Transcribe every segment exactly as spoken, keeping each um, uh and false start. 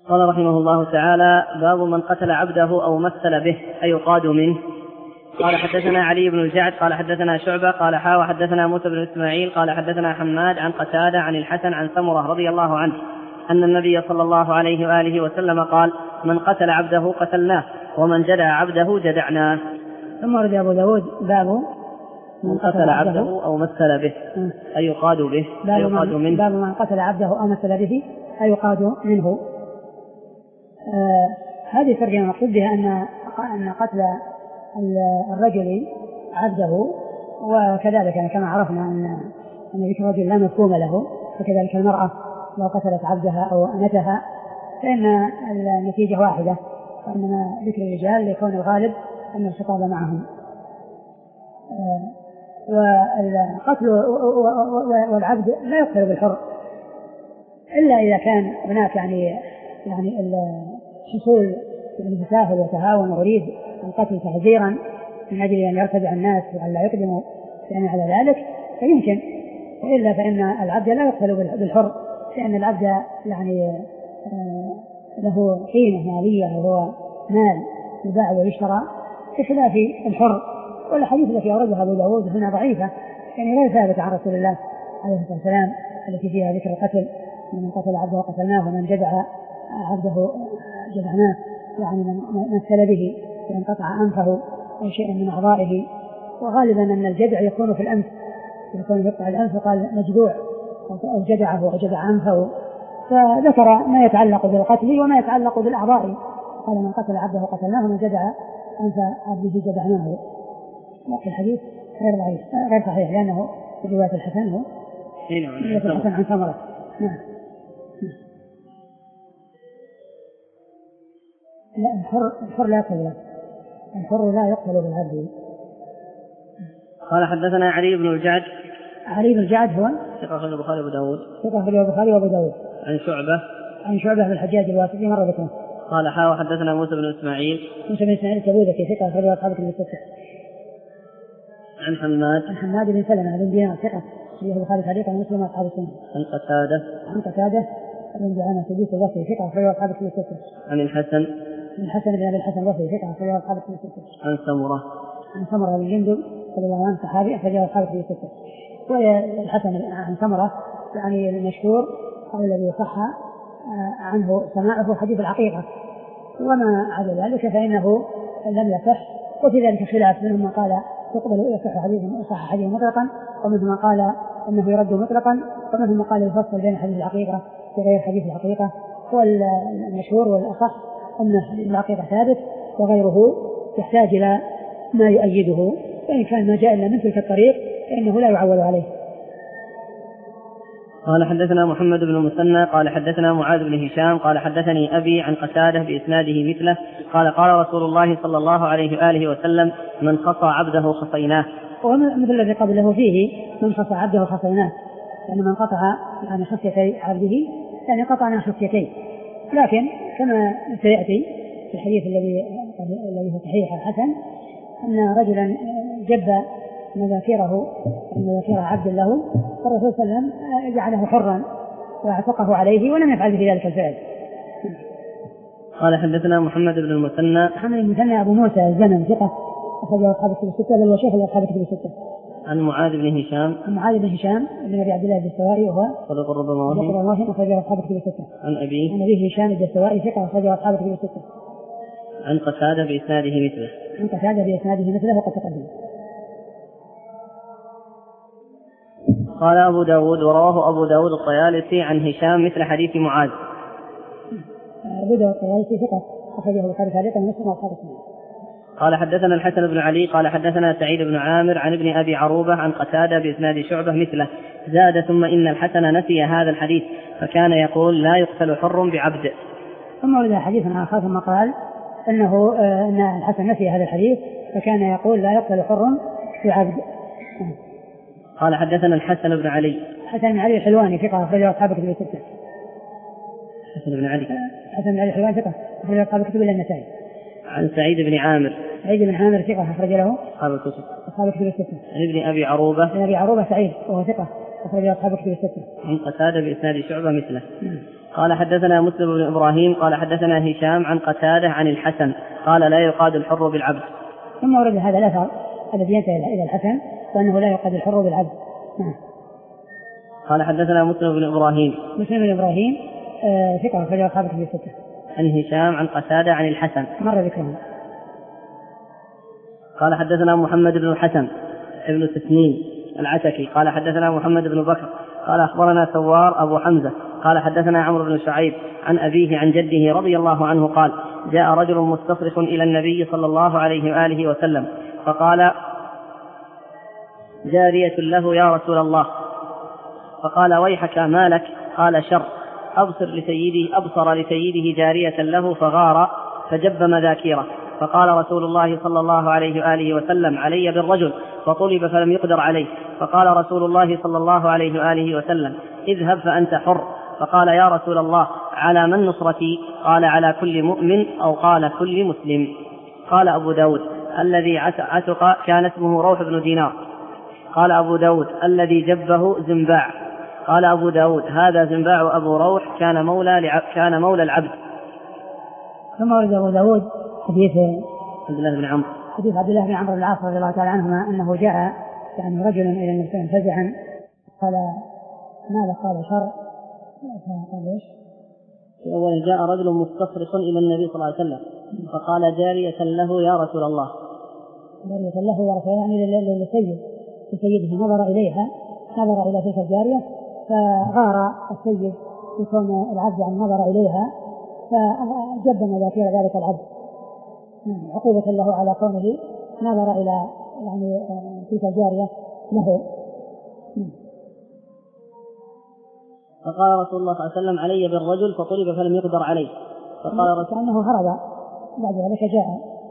قال رحمه الله تعالى: باب من قتل عبده أو مثل به أيقاد منه. قال حدثنا علي بن الجعد قال حدثنا شعبة قال حا وحدثنا موسى بن إسماعيل قال حدثنا حماد عن قتادة عن الحسن عن سمرة رضي الله عنه أن النبي صلى الله عليه وآله وسلم قال: من قتل عبده قتلناه ومن جدع عبده جدعناه. ثم ورد أبو داود باب من قتل عبده أو مثل به أيقاد به أيقاد منه. باب من قتل عبده أو مثل به أيقاد منه. آه هذه ترجمة مقصود بها أن أن قتل الرجل عبده، وكذلك كما عرفنا أن أن ذكر الرجل لا مفهوم له، وكذلك المرأة لو قتلت عبدها أو أمتها فإن النتيجة واحدة، وإنما ذكر الرجال لكون الغالب أن الخطاب معهم. آه والقتل والعبد لا يقتل بالحر إلا إذا كان هناك يعني يعني الحصول بالتساهل وتهاون ويريد القتل تحذيرا من أجل أن يرتدع الناس وألا يقدموا يعني على ذلك فيمكن، وإلا فإن العبد لا يقتل بالحر، لأن العبد يعني له قيمة مالية وهو مال يباع ويشترى بخلاف الحر. والحديث التي أوردها أبو داود هنا ضعيفة، يعني غير ثابتة عن رسول الله عليه الصلاة والسلام التي فيها ذكر القتل: من قتل عبده قتلناه ومن جدع عبده جدعناه، يعني من مثل به فانقطع أنفه أو شيء من أعضائه. وغالبا أن الجدع يكون في الأنف، يكون يقطع الأنف قال مجدوع أو جدعه أو جدع أنفه، فذكر ما يتعلق بالقتل وما يتعلق بالأعضاء. قال: من قتل عبده قتلناه ومن جدع أنف عبده جدعناه. لكن الحديث غير ضعيف غير صحيح، لأنه في رواية الحسن هو رواية الحسن عن سمرة. نعم. لا، الحر الحر لا يقتل الحر لا يقتل بالعبد. قال حدثنا علي بن الجعد. علي بن الجعد هو ثقة أخرجه البخاري وأبو داود. ثقة أخرجه البخاري وأبو داود. عن شعبة عن شعبة بن الحجاج الواسطي مرة ذكره. قال حا وحدثنا موسى بن إسماعيل. موسى بن إسماعيل التبوذكي ثقة أخرجه أصحاب الكتب الستة. عن حماد. عن حماد بن سلمة بن دينار ثقة أخرجه البخاري تعليقا ومسلم وأصحاب السنة. عن قتادة. عن قتادة بن دعامة السدوسي البصري ثقة أخرجه أصحاب الكتب الستة. عن الحسن. عن الحسن بن أبي الحسن البصري ثقة أخرجه أصحاب الكتب الستة. عن سمرة. عن سمرة بن جندب رضي الله عنه صحابي أخرجه أصحاب الكتب الستة. والحسن عن سمرة يعني المشهور أو الذي صح عنه سماعه حديث العقيقة، وما عدا ذلك فإنه لم يصح. وفي ذلك خلاف، منهم من قال يقبل يصح حديث صح حديث مطلقا، ومنهم من قال أنه يرد مطلقا، ومنهم من قال يفصل بين حديث العقيقة وغير حديث العقيقة. والمشهور والأصح أن العقيقة ثابت وغيره يحتاج إلى ما يؤيده، فإن كان ما جاء إلا من تلك الطريق فإنه لا يعول عليه. قال حدثنا محمد بن المثنى قال حدثنا معاذ بن هشام قال حدثني أبي عن قتادة بإسناده مثله قال: قال رسول الله صلى الله عليه وآله وسلم: من خصى عبده خصيناه. ومثل الذي قبله فيه: من خصى عبده خصيناه، يعني من قطع يعني خصيتي عبده يعني قطعنا خصيتين. لكن كما سيأتي في الحديث الذي الذي هو صحيح الحسن أن رجلا جب مذاكره مذاكير عبد له، والرسول صلى الله عليه وسلم جعله حرا واعتقه عليه ولم يفعل في ذلك الفعل. قال حدثنا محمد بن المثنى. محمد بن المثنى أبو موسى الزمن ثقة أخرجه أصحاب الكتب الستة، بل وشيخ أصحاب الكتب الستة. عن معاذ بن هشام. عن معاذ بن هشام بن أبي عبد الله الدستوائي وهو صدوق ربما وهم أخرجه أصحاب الكتب الستة. عن أبي عن أبي هشام الدستوائي ثقة أخرجه أصحاب الكتب الستة. عن قتادة بإسناده مثله. عن قتادة بإسناده مثله وقد تقدم. قال أبو داود: ورواه أبو داود الطيالسي عن هشام مثل حديث معاذ. أبو داود الطيالسي ثقة أخرجه البخاري تعليقا ومسلم وأصحاب السنة. قال حدثنا الحسن بن علي قال حدثنا سعيد بن عامر عن ابن أبي عروبة عن قتادة بإسناد شعبة مثله، زاد: ثم إن الحسن نسي هذا الحديث فكان يقول: لا يقتل حر بعبد. ثم ورد حديث آخر ثم قال أنه أن الحسن نسي هذا الحديث فكان يقول: لا يقتل حر بعبد. قال حدثنا الحسن بن علي. حسن بن علي الحلواني ثقة أخرجه أصحاب الكتب الستة. حسن بن علي. حسن بن علي الحلواني ثقة أخرجه أصحاب الكتب إلا النسائي. عن سعيد بن عامر. سعيد بن عامر ثقة أخرج له أصحاب الكتب. أصحاب الكتب الستة. عن ابن أبي عروبة. عن أبي عروبة سعيد وهو ثقة أخرج أصحاب الكتب الستة. عن قتادة بإسناد شعبة مثله. قال حدثنا مسلم بن إبراهيم قال حدثنا هشام عن قتادة عن الحسن قال لا يقاد الحر بالعبد. ثم ورد هذا الأثر الذي ينتهي إلى الحسن وأنه لا يقاد الحر بالعبد. نعم. قال حدثنا مسلم بن إبراهيم مسلم بن إبراهيم آه ثقة أخرجه أصحاب الكتب الستة. عن هشام عن قتادة عن الحسن مر ذكرهم. قال حدثنا محمد بن الحسن ابن تسنيم العتكي قال حدثنا محمد بن بكر قال أخبرنا سوار أبو حمزة قال حدثنا عمرو بن شعيب عن أبيه عن جده رضي الله عنه قال جاء رجل مستصرخ إلى النبي صلى الله عليه وآله وسلم فقال جارية له يا رسول الله، فقال ويحك ما لك؟ قال شر، أبصر لسيده أبصر لسيده جارية له فغار فجب مذاكيره، فقال رسول الله صلى الله عليه وآله وسلم علي بالرجل، فطلب فلم يقدر عليه، فقال رسول الله صلى الله عليه وآله وسلم اذهب فأنت حر، فقال يا رسول الله على من نصرتي؟ قال على كل مؤمن أو قال كل مسلم. قال أبو داود الذي عتق كان اسمه روح بن دينار. قال أبو داود الذي جبه زنباع. قال أبو داود هذا زنباع أبو روح كان مولى لع... كان مولى العبد. ثم ورد أبو داود حديث عبد الله بن عمرو حديث عبد الله بن عمرو بن العاص رضي الله تعالى عنهما أنه جاء يعني رجل إلى النبي صلى الله عليه وسلم فزعا قال ماذا؟ قال شر. قال ايش؟ في أول جاء رجل مستصرخ إلى النبي صلى الله عليه وسلم فقال جارية له يا رسول الله. جارية له يا رسول الله يعني للسيد لسيده نظر إليها نظر إلى تلك الجارية فغار السيد بكون العبد عن نظر إليها فجب مذاكير ذلك العبد عقوبة له على كونه نظر إلى يعني تلك الجارية له. فقال رسول الله صلى الله عليه وسلم علي بالرجل فطلب فلم يقدر عليه، فقال رسول كأنه هرب بعد ذلك جاء.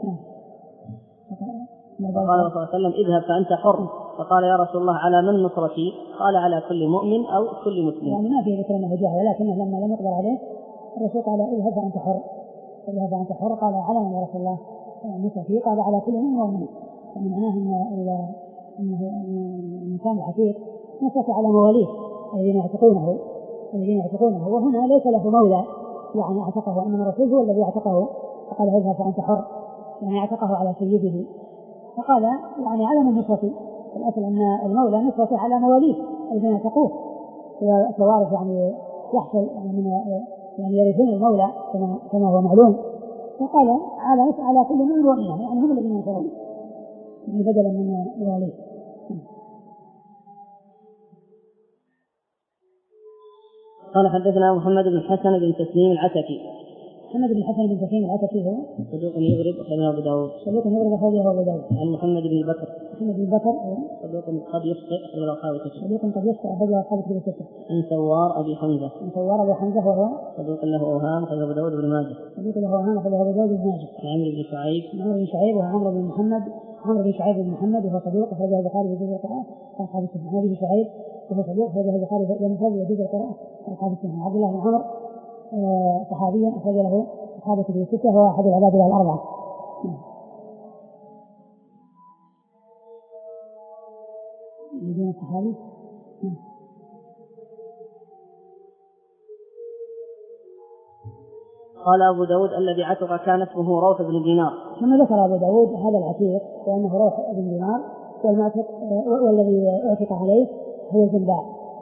فقال رسول الله صلى الله عليه وسلم اذهب فأنت حر، فقال يا رسول الله على من نصرتي؟ قال على كل مؤمن أو كل مسلم. يعني ما في ذكر أنه جاء ولكنه لما لم يقدر عليه الرسول قال اذهب فأنت حر اذهب فأنت حر. قال على من يا رسول الله نصرتي؟ قال على كل مؤمن. يعني معناه أن الإنسان الحقيق نصرت على مواليه الذين يعتقونه الذين يعتقونه وهنا ليس له مولى يعني اعتقه، انما الرسول هو الذي اعتقه. فقال اذهب فأنت حر يعني اعتقه على سيده. فقال يعني على من نصرته؟ الأصل أن المولى نصرته على مواليه الذين يعتقوه كوارث يعني يحصل يعني من يعني يرثون المولى كما كما هو معلوم. فقال على على كل من ومنه يعني هم الذين ينصرون بدلا من مواليه. قال حدثنا محمد بن الحسن بن تسنيم العتكي. محمد بن الحسن بن تسنيم العتكي هو صدوق يغرب أخرجه أبو داود. صدوق يغرب أخرجه أبو داود. عن محمد بن بكر. محمد بن بكر صدوق قد يخطئ أخرجه أصحاب الكتب. صدوق قد يخطئ أخرجه أصحاب الكتب. عن سوار أبي حمزة. عن سوار أبي حمزة وهو صدوق له أوهام أخرجه أبو داود بن ماجه. صدوق له أوهام أخرجه أبو داود بن ماجه. عن عمرو بن شعيب. عمرو بن شعيب وهو عمرو بن محمد عمرو بن شعيب بن محمد وهو صدوق أخرجه البخاري في جزء القراءة أصحاب السنة. عمرو بن شعيب وهو صدوق أخرجه البخاري في جزء القراءة أصحاب السنة. عبد الله بن عمرو صحابي أخرج له أصحاب الكتب الستة وهو أحد العبادلة الأربعة. بدون الصحابي. قال أبو داود الذي عتق كان اسمه روح بن دينار. ثم ذكر أبو داود هذا العتيق وأنه روح بن دينار والمعتق والذي اعتق عليه هو زنباع.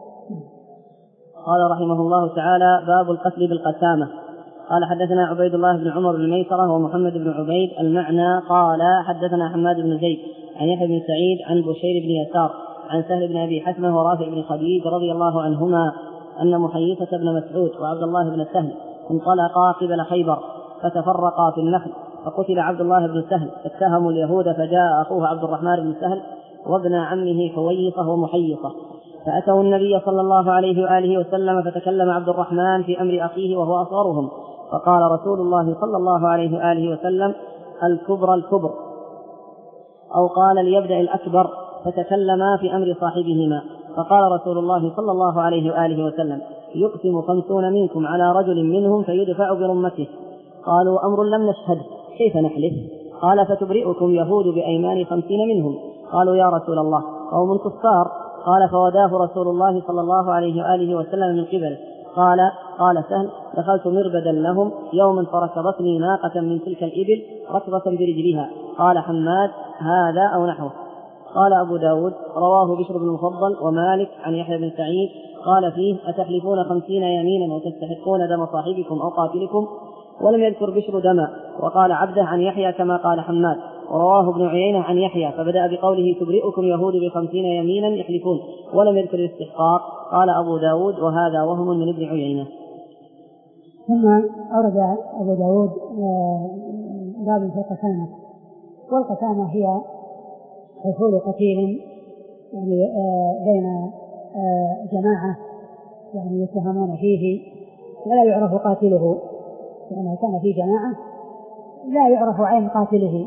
قال رحمه الله تعالى باب القتل بالقسامة. قال حدثنا عبيد الله بن عمر بن ميسرة ومحمد بن عبيد المعنى قال حدثنا حماد بن زيد عن يحيى بن سعيد عن بشير بن يسار عن سهل بن أبي حثمة ورافع بن خديج رضي الله عنهما أن محيصة بن مسعود وعبد الله بن سهل انطلقا قبل خيبر فتفرقا في النخل فقتل عبد الله بن سهل فاتهموا اليهود فجاء أخوه عبد الرحمن بن سهل وابن عمه حويصة ومحيصة فأتوا النبي صلى الله عليه وآله وسلم فتكلم عبد الرحمن في أمر أخيه وهو أصغرهم فقال رسول الله صلى الله عليه وآله وسلم الكبر الكبر أو قال ليبدأ الأكبر فتكلما في أمر صاحبهما فقال رسول الله صلى الله عليه وآله وسلم يقسم خمسون منكم على رجل منهم فيدفع برمته قالوا أمر لم نشهد كيف نحلف قال فتبرئكم يهود بأيمان خمسين منهم قالوا يا رسول الله قوم كفار قال فوداه رسول الله صلى الله عليه وآله وسلم من قبله قال قال سهل دخلت مربدا لهم يوما فركضتني ناقة من تلك الإبل ركضة برجلها. قال حماد هذا أو نحوه. قال أبو داود رواه بشر بن المفضل ومالك عن يحيى بن سعيد قال فيه أتحلفون خمسين يمينا وتستحقون دم صاحبكم أو قاتلكم، ولم يذكر بشر دما. وقال عبده عن يحيى كما قال حماد. ورواه ابن عيينة عن يحيى فبدأ بقوله تبرئكم يهود بخمسين يمينا يحلفون ولم يذكر الاستحقاق. قال أبو داود وهذا وهم من ابن عيينة. ثم أورد أبو داود باب في القسامة، والقسامة هي حصول قتيل يعني بين جماعة يعني يتهمون فيه ولا يعرف قاتله، لأنه كان في جماعة لا يعرف عين قاتله،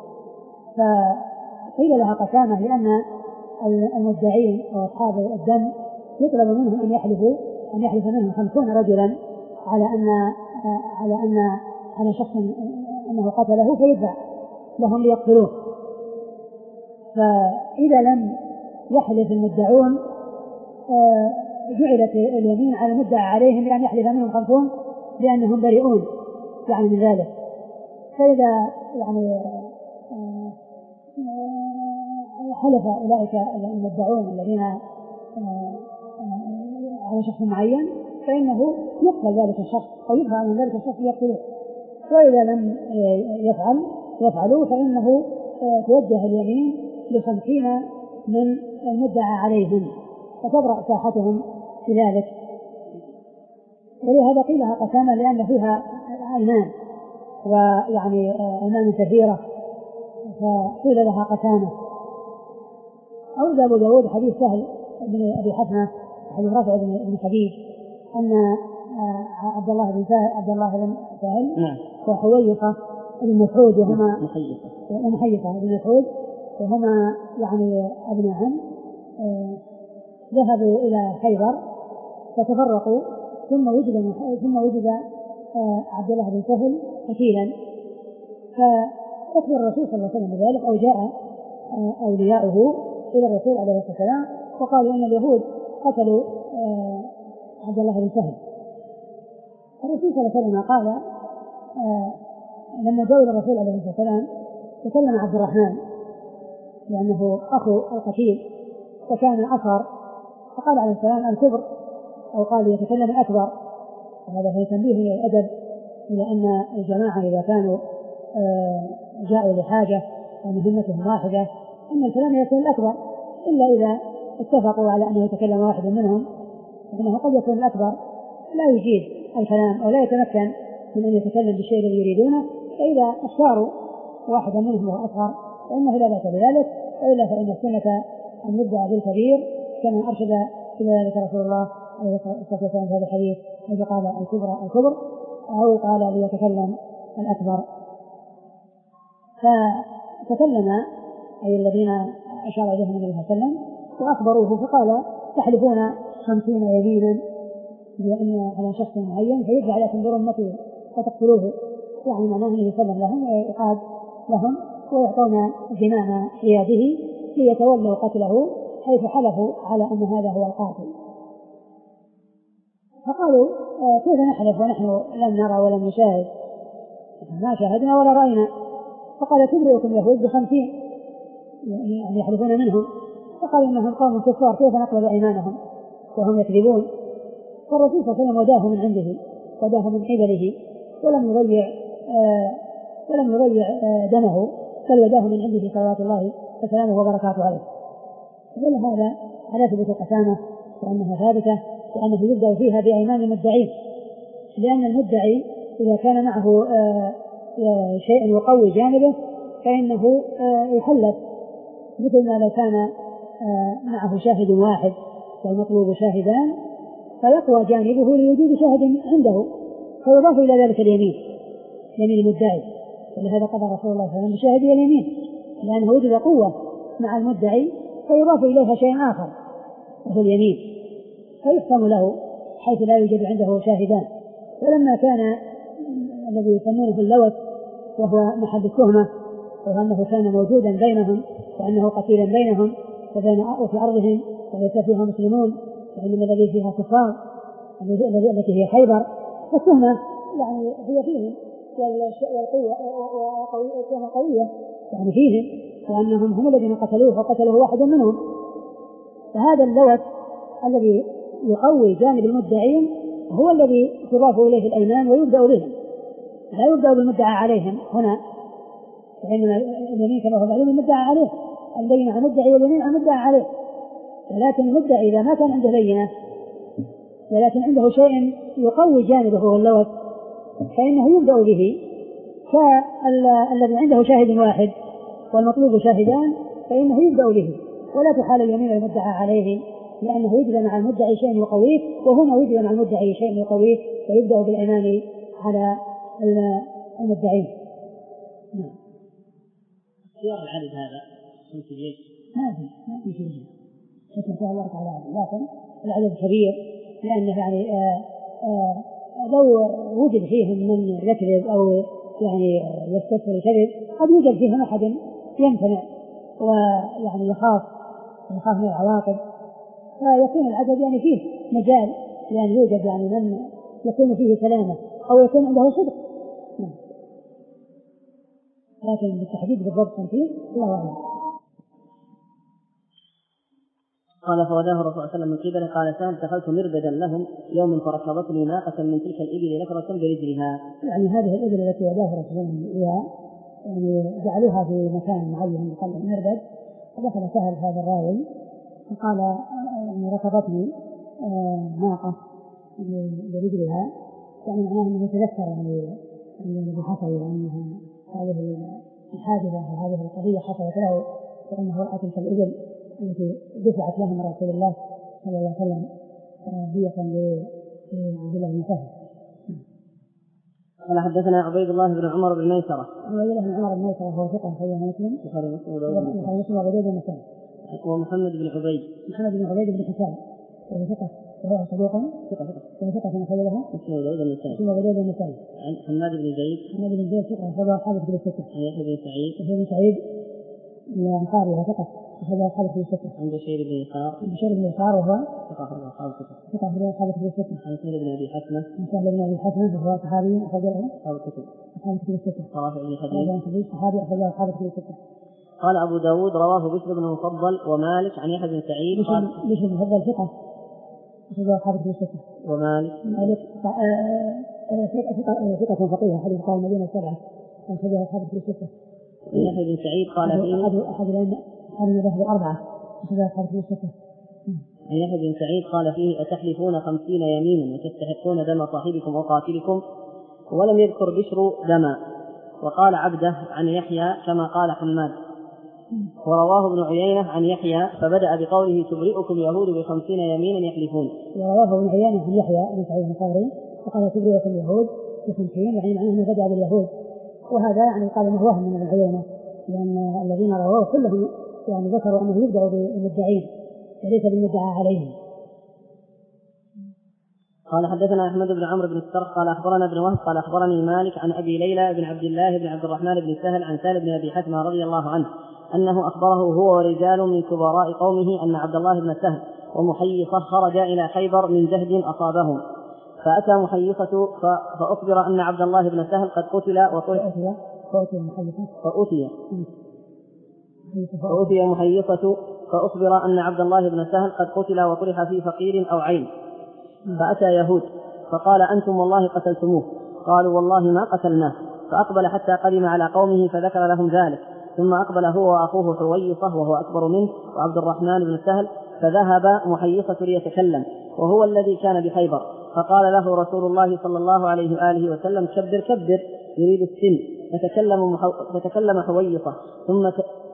فقيل لها قسامة لأن المدعين وأصحاب الدم يطلب منهم أن يحلفوا أن يحلف منهم خمسون رجلا على أن على أن على شخص أنه قتله فيدفع لهم ليقتلوه. فإذا لم يحلف المدعون جعلت اليمين على المدعى عليهم بأن يحلف منهم خمسون لأنهم بريئون يعني من ذلك. فإذا يعني حلف أولئك المدعون الذين على شخص معين فإنه يقتل ذلك الشخص أو يدفع من ذلك الشخص ليقتلوه. وإذا لم يفعل يفعلوا فإنه توجه اليمين لخمسين من المدعى عليهم فتبرأ ساحتهم في ذلك. ولهذا قيل لها قسامة لأن فيها أيمان ويعني أيمان كثيرة فقيل لها قسامة. أورد أبو داود حديث سهل بن أبي حثمة حديث رافع بن خديج أن عبد الله بن سهل عبد الله بن سهل وحويصة بن مسعود وهما ومحيصة بن مسعود وهما يعني ابن عم ذهبوا إلى خيبر فتفرقوا ثم وجد ثم وجد عبد الله بن سهل قتيلا فأخبر الرسول صلى الله عليه وسلم بذلك أو جاء أولياؤه إلى الرسول عليه الصلاة والسلام وقالوا إن اليهود قتلوا عبد الله بن سهل. الرسول صلى الله عليه وسلم قال لما جاءوا إلى الرسول عليه الصلاة والسلام تكلم عبد الرحمن لأنه أخو القتيل فكان أصغر فقال عليه السلام الكبر أو قال يتكلم الأكبر. وهذا في تنبيه من الأدب إلى أن الجماعة إذا كانوا جاءوا لحاجة ومهمتهم واحدة أن الكلام يكون الأكبر إلا إذا اتفقوا على أنه يتكلم واحد منهم فإنه قد يكون الأكبر لا يجيد الكلام أو لا يتمكن من أن يتكلم بالشيء الذي يريدونه فإذا اختاروا واحدا منهم وهو أصغر فإنه لا بأس بذلك. وإلا فإن السنة أن يبدأ بالكبير كما أرشد إلى ذلك رسول الله عليه الصلاة والسلام في هذا الحديث إذا قال الكبر الكبر أو قال ليتكلم الأكبر. فتكلم أي الذين أشار إليهم النبي صلى الله عليه وسلم وأخبروه فقال تحلفون خمسين يمينا بأن على شخص معين فيدفع لكم برمته فتقتلوه يعني معناه أنه يسلم لهم ويقاد لهم ويعطون زمام عياده ليتولوا قتله حيث حلفوا على أن هذا هو القاتل. فقالوا كيف نحلف ونحن لم نرى ولم نشاهد ما شاهدنا ولا رأينا. فقال تبرئكم يهود بخمسين يعني يحلفون منهم فقالوا إنهم قوم كفار كيف نقبل أيمانهم وهم يكذبون. فالرسول صلى الله عليه وسلم وداه من عنده وداه من قبله ولم يضيع آه ولم يضيع آه دمه بل وداه من عنده صلوات الله وسلامه وبركاته عليه. ولهذا على ثبوت القسامة وأنها ثابتة وأنه يبدأ فيها بأيمان المدعين لأن المدعي إذا كان معه آه آه شيء يقوي جانبه فإنه آه يحلف مثل ما لو كان آه معه شاهد واحد والمطلوب شاهدان فيقوى جانبه لوجود شاهد عنده فيضاف إلى ذلك اليمين يمين المدعي. ولهذا قضى رسول الله صلى الله عليه وسلم بشاهد اليمين لأنه وجد قوة مع المدعي فيضاف إليها شيء آخر وهو اليمين فيحكم له حيث لا يوجد عنده شاهدان. ولما كان الذي يسمونه اللوث وهو محل التهمة وهو أنه كان موجودا بينهم وأنه قتيلا بينهم وبين وفي أرضهم وليس فيها مسلمون وإنما الذي فيها كفار التي هي خيبر، فالتهمة يعني هي فيهم، والقوة والتهمة قوية يعني فيهم، وأنهم هم الذين قتلوه وقتلوه واحد منهم. فهذا اللوث الذي يقوي جانب المدعين هو الذي تضاف إليه الأيمان ويبدأ بهم، لا يبدأ بالمدعى عليهم هنا، فإنما اليمين كما هو معلوم المدعى عليه، البينة على المدعي واليمين على المدعى عليه. ولكن المدعي إذا ما كان عنده بينة ولكن عنده شيء يقوي جانبه هو اللوث فإنه يبدأ به، فالذي عنده شاهد واحد والمطلوب شاهدان فإنه يبدأ به، ولا تحال اليمين المدعى عليه، لأنه يجب مع المدعي شيء يقويه، وهنا يجب مع المدعي شيء يقويه، فيبدأ بالإيمان على المدعين. نعم. اختيار العدد هذا خمسة جيش ما في ما في شيء إن شاء الله تعالى، لكن العدد كبير، لأنه يعني آآ آآ لو وجد فيهم من يكذب أو يعني يستكبر الكذب قد يوجد فيهم أحد يمتنع ويعني يخاف يخاف من العواقب، فيكون العدد يعني فيه مجال لأن يوجد يعني من يكون فيه سلامة أو يكون عنده صدق. لكن بالتحديد بالضبط خمسين الله أعلم. قال فوداه الرسول صلى الله عليه وسلم من قبله قال سهل دخلت مربدا لهم يوم فركضتني ناقة من تلك الإبل نكرة برجلها. يعني هذه الإبل التي وداه الرسول صلى الله عليه وسلم إياها يعني جعلوها في مكان معين يقال مربد، فدخل سهل هذا الراوي فقال يعني ركضتني ناقة برجلها، يعني معناه أنه يتذكر يعني الذي حصل وأنها هذه الحادثة وهذه القضية حصلت له، وأنه رأى تلك الإبل التي دفعت لهم رسول الله صلى الله عليه وسلم هي لعبد الله بن سهل. قال حدثنا عبيد الله بن عمر بن ميسرة. عبيد الله بن عمر بن ميسرة هو ثقة أخرجه مسلم البخاري ومسلم وأبو داود والنسائي. ومحمد بن عبيد محمد بن عبيد بن حسان وهو ثقة وهو صدوق ثقة ثقة وهو ثقة في أخرجه له مسلم وأبو داود والنسائي. مسلم وأبو داود والنسائي. عن حماد بن زيد. حماد بن زيد ثقة أخرجه أصحاب كتب الستة. عن يحيى بن سعيد. يحيى بن سعيد الأنصاري وهو ثقة أخرجه أصحاب كتب الستة. عن بشير بن يسار. بشير بن يسار وهو ثقة أخرجه أصحاب الكتب. ثقة أخرجه أصحاب كتب الستة. عن سهل بن أبي حسنة. عن سهل بن أبي حسنة وهو صحابي أخرجه أصحاب الكتب. أصحاب كتب الستة. رافع بن خديج. صحابي أخرجه أصحاب كتب الستة. قال أبو داود رواه بشر بن المفضل ومالك عن يحيى بن سعيد. بشر بن المفضل ثقة أخرجه أصحاب كتب الستة. ومالك مالك ثقة فقيه حديث قال المدينة السبعة أخرجه أصحاب كتب الستة. يحيى بن سعيد قال فيه أحد أحد أحد المذاهب الأربعة أخرجه أصحاب كتب الستة. عن يحيى بن سعيد قال فيه أتحلفون خمسين يمينا وتستحقون دم صاحبكم أو قاتلكم، ولم يذكر بشر دما. وقال عبده عن يحيى كما قال حماد. ورواه ابن عيينة عن يحيى فبدأ بقوله تبرئكم يهود بخمسين يمينا يحلفون. ورواه ابن عيينة عن يحيى بن سعيد الأنصاري وقال تبرئكم يهود بخمسين، يعني معناه أنه بدأ باليهود، وهذا يعني قال أنه وهم من ابن عيينة، لأن الذين رواه كلهم يعني ذكروا أنه يبدأ بالمدعين وليس بالمدعى عليهم. قال حدثنا أحمد بن عمرو بن السرح قال أخبرنا ابن وهب قال أخبرني مالك عن أبي ليلى بن عبد الله بن عبد الرحمن بن سهل عن سهل بن أبي حثمة رضي الله عنه أنه أخبره هو ورجال من كبراء قومه أن عبد الله بن سهل ومحيصة خرجا إلى خيبر من جهد أصابهم، فأتى محيصة فأخبر أن عبد الله بن سهل قد قتل وطرح فأتي فأتي محيصة فأخبر أن عبد الله بن سهل قد قتل وطرح في فقير أو عين، فأتى يهود فقال أنتم والله قتلتموه، قالوا والله ما قتلناه، فأقبل حتى قدم على قومه فذكر لهم ذلك، ثم أقبل هو وأخوه حويصة وهو أكبر منه وعبد الرحمن بن سهل، فذهب محيصة ليتكلم وهو الذي كان بخيبر، فقال له رسول الله صلى الله عليه وآله وسلم كبر كبر يريد السن، فتكلم, محو... فتكلم حويصة ثم ت...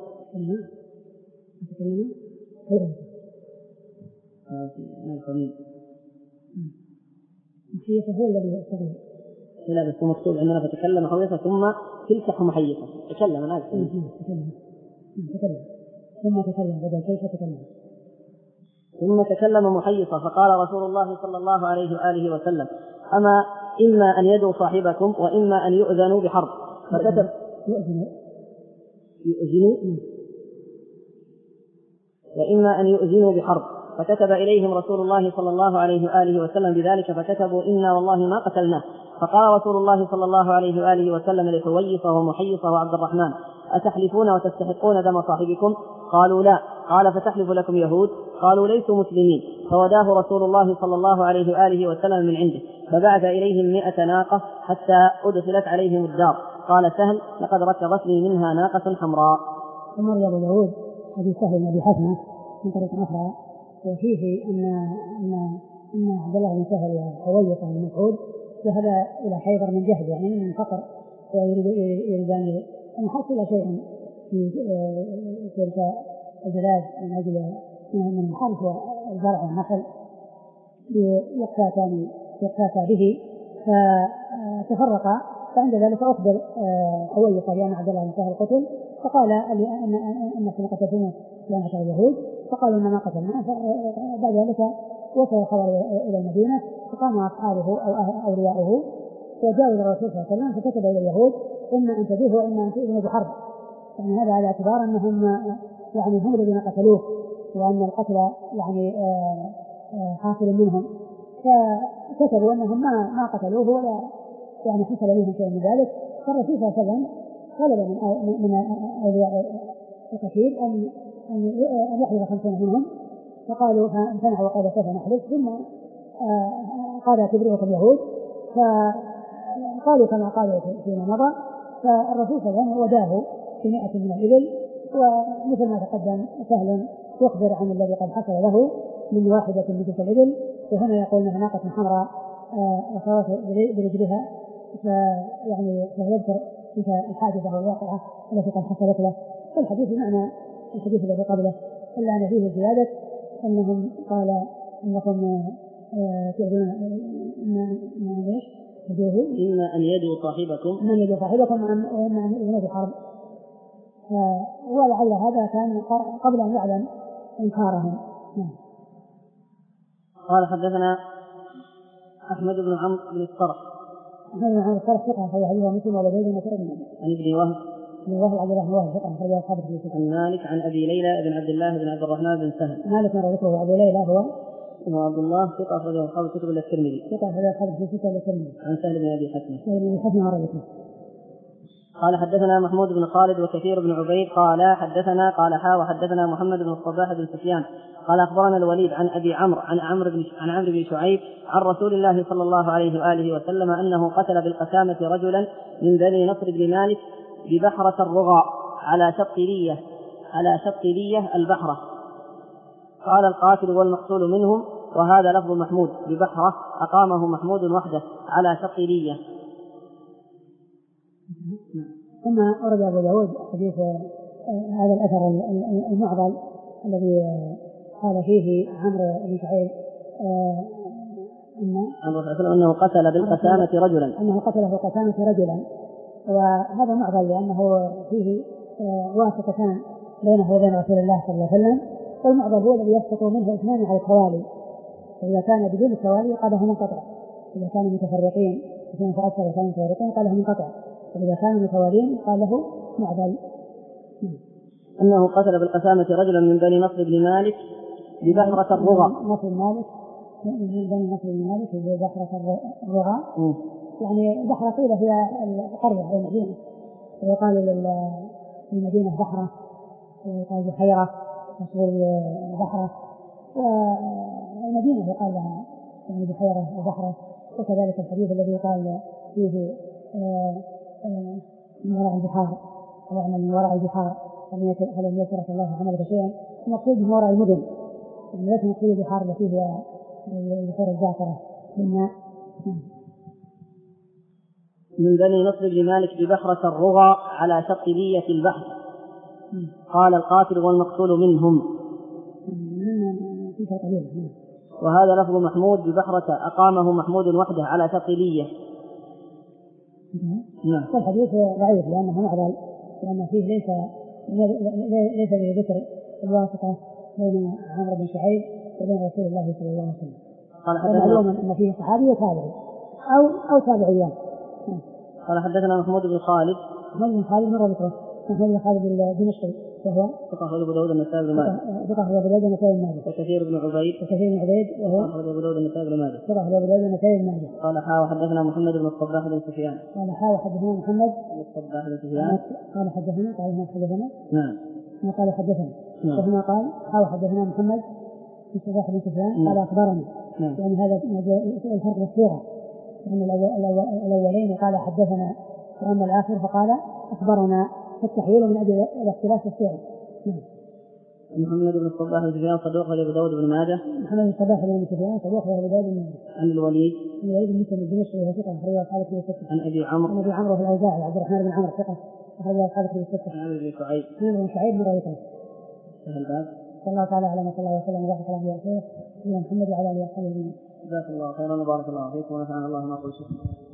محيصة هو الذي يستطيع لا بس مكتوب عندنا فتكلم حويصة ثم تلك محيصة تكلم أنا تكلم تكلم ثم تكلم بدل كيف تكلم ثم تكلم محيصة، فقال رسول الله صلى الله عليه وآله وسلم أما إما أن يدعو صاحبكم وإما أن يؤذنوا بحرب، فكتب يؤذنوا يؤذنوا وإما أن يؤذنوا بحرب، فكتب إليهم رسول الله صلى الله عليه وآله وسلم بذلك فكتبوا إنا والله ما قتلناه. فقال رسول الله صلى الله عليه وآله وسلم لحويصة ومحيصة وعبد الرحمن أتحلفون وتستحقون دم صاحبكم؟ قالوا لا. قال فتحلف لكم يهود؟ قالوا ليسوا مسلمين. فوداه رسول الله صلى الله عليه وآله وسلم من عنده فبعث إليهم مئة ناقة حتى أدخلت عليهم الدار. قال سهل لقد ركضت لي منها ناقة حمراء. ثم روى أبو داود حديث سهل بن أبي حثمة من طريق أخرى وفيه أن أن أن عبد الله بن سهل وحويصة بن مسعود ذهب إلى حيبر من جهد يعني من فقر ويريد يريدان أن يحصل شيئا في تلك البلاد من أجل من الحرث والزرع والنخل يقتاتان يقتاتا به فتفرقا. فعند ذلك أخبر حويصة بأن عبد الله بن سهل قتل فقال أنكم قتلتموه لأن أشار اليهود فقالوا إنما قتلناه. بعد ذلك وصل الخبر إلى المدينة فقام أصحابه أو أولياؤه وجاءوا إلى الرسول صلى الله عليه وسلم فكتب إلى اليهود إما أن تجوه وإما أن تؤذنوا بحرب. يعني هذا على اعتبار أنهم يعني هم الذين قتلوه وأن القتل يعني حاصل منهم فكتبوا أنهم ما ما قتلوه ولا يعني حصل منهم شيء من ذلك. فالرسول صلى الله عليه وسلم طلب من من أولياء القتيل أن أن يحلف خمسين منهم فقالوا فامتنعوا وقال كيف نحلف. ثم قال تبرئكم يهود فقالوا كما قالوا فيما مضى. فالرسول صلى الله عليه وسلم وداه بمئة من الإبل ومثل ما تقدم سهل يخبر عن الذي قد حصل له من واحدة من تلك الإبل. وهنا يقول أنها ناقة حمراء أصابت برجلها فيعني فهو يذكر تلك الحادثة والواقعة التي قد حصلت له. فالحديث معنى الحديث الذي قبله إلا أن فيه زيادة أنهم قال أنكم تؤذون ما ليش تجوه إما أن يدعو صاحبكم من يدعو صاحبكم وإما أن يؤذنوا بحرب. ولعل هذا كان قبل أن يعلم إنكارهم. قال حدثنا أحمد بن عمرو بن الصرح أحمد بن عمرو الصرح ثقة أخرج حديثه مسلم وأبو داود والنسائي بن ماجه. عن ابن وهب بن وهب عبد الله بن وهب ثقة أخرج أصحاب الكتب الستة. عن مالك عن أبي ليلى بن عبد الله بن عبد الرحمن بن سهل. مالك مر ذكره وأبو ليلى هو وعبد الله ثقة أخرج أصحاب الكتب إلا الترمذي. ثقة أخرج أصحاب الكتب الستة إلا الترمذي. عن سهل بن أبي حثمة. سهل بن أبي حثمة مر ذكره. قال حدثنا محمود بن خالد وكثير بن عبيد قال حدثنا قال حا وحدثنا محمد بن الصباح بن سفيان قال أخبرنا الوليد عن أبي عمرو عن عمرو بن عن عمرو بن شعيب عن رسول الله صلى الله عليه وآله وسلم أنه قتل بالقسامة رجلا من بني نصر بن مالك ببحرة الرغى على شط لية على شط لية البحرة. قال القاتل والمقتول منهم وهذا لفظ محمود ببحرة أقامه محمود وحده على شط لية. ثم ورد أبو داود حديث هذا الأثر المعضل الذي قال فيه عمرو بن شعيب أنه قتل بالقسامة رجلا أنه قتل بالقسامة رجلا. وهذا معضل لأنه فيه واسطتان بينه وبين رسول الله صلى الله عليه وسلم. والمعضل هو الذي يسقط منه اثنان على التوالي. فإذا كان بدون التوالي قاله منقطع. إذا كانوا متفرقين اثنين فأكثر وكانوا متفرقين قاله منقطع. وإذا كانوا متوالين قال له معضل. أنه قتل بالقسامة رجلا من بني نصر بن مالك ببحرة الرغى. نصر مالك من بني نصر بن مالك ببحرة الرغى. يعني بحرة قيل هي القرية أو المدينة ويقال للمدينة بحرة ويقال بحيرة تصير بحرة والمدينة يقال لها يعني بحيرة وبحرة. وكذلك الحديث الذي يقال فيه من وراء البحار ويعمل من وراء البحار فلم يترك الله عملك شيئا. المقصود من وراء المدن يعني ليس مقصود البحار التي هي البحور الزاخرة بالماء. من بني نصر بن مالك ببحرة الرغى على شط لية البحر. قال القاتل والمقتول منهم وهذا لفظ محمود ببحرة أقامه محمود وحده على شط لية. نعم. والحديث ضعيف لأنه معضل لأن فيه ليس ليس به ذكر الواسطة بين عمرو بن شعيب وبين رسول الله صلى الله عليه وسلم. قال معلوم أن فيه صحابي وتابعي أو أو تابعيان. قال حدثنا محمود بن خالد محمود بن خالد مر ذكره محمود بن خالد الدمشقي وهو ثقة أخرجه أبو داود النسائي بن ماجه. ثقة أخرجه أبو داود النسائي بن ماجه. وكثير بن عبيد. وكثير بن عبيد وهو أخرجه أبو داود النسائي بن ماجه. ثقة أخرجه أبو داود النسائي بن ماجه. قال حا وحدثنا محمد بن الصباح بن سفيان. قال حا وحدثنا محمد بن الصباح بن سفيان. قال حدثنا قال هنا حدثنا. نعم. ما قال حدثنا. نعم. وهنا قال حا وحدثنا محمد بن الصباح بن سفيان. قال أخبرنا. نعم. يعني هذا الفرق بالصيغة. يعني الأولين قال حدثنا وأما الآخر فقال أخبرنا، فالتحويل من أجل الاختلاف في الصيغة. نعم. محمد بن الصباح بن سفيان صدوق أبو داود بن ماجه. محمد بن الصباح بن سفيان صدوق أبو داود بن ماجه. عن الوليد. الوليد بن مسلم الدمشقي وهو ثقة أخرجه أصحاب كتب الستة. عن أبي عمرو. عن أبي عمرو في الأوزاعي عبد الرحمن بن عمرو ثقة أخرجه أصحاب كتب الستة. عن أبي شعيب. عن أبي شعيب من روايته. سهل الباب. صلى الله تعالى على صلى الله وسلم وبارك على نبينا ورسوله سيدنا محمد وعلى آله وصحبه أجمعين. جزاك الله خيرا وبارك الله فيكم ونفعنا الله ما قلت.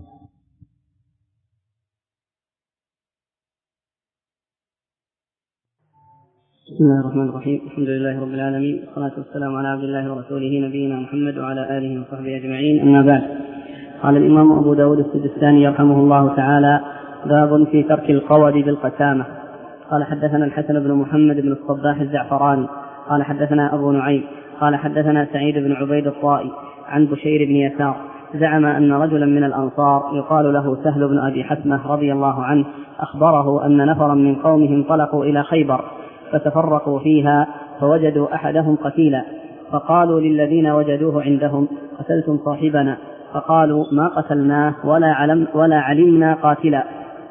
بسم الله الرحمن الرحيم. الحمد لله رب العالمين، والصلاة والسلام على عبد الله ورسوله نبينا محمد وعلى آله وصحبه أجمعين، أما بعد. قال الإمام أبو داود السجستاني رحمه الله تعالى: باب في ترك القود بالقسامة. قال حدثنا الحسن بن محمد بن الصباح الزعفراني قال حدثنا أبو نعيم قال حدثنا سعيد بن عبيد الطائي عن بشير بن يسار زعم أن رجلا من الأنصار يقال له سهل بن أبي حتمة رضي الله عنه أخبره أن نفرا من قومه انطلقوا إلى خيبر فتفرقوا فيها فوجدوا أحدهم قتيلا، فقالوا للذين وجدوه عندهم: قتلتم صاحبنا؟ فقالوا: ما قتلناه ولا, علم ولا علمنا قاتلا.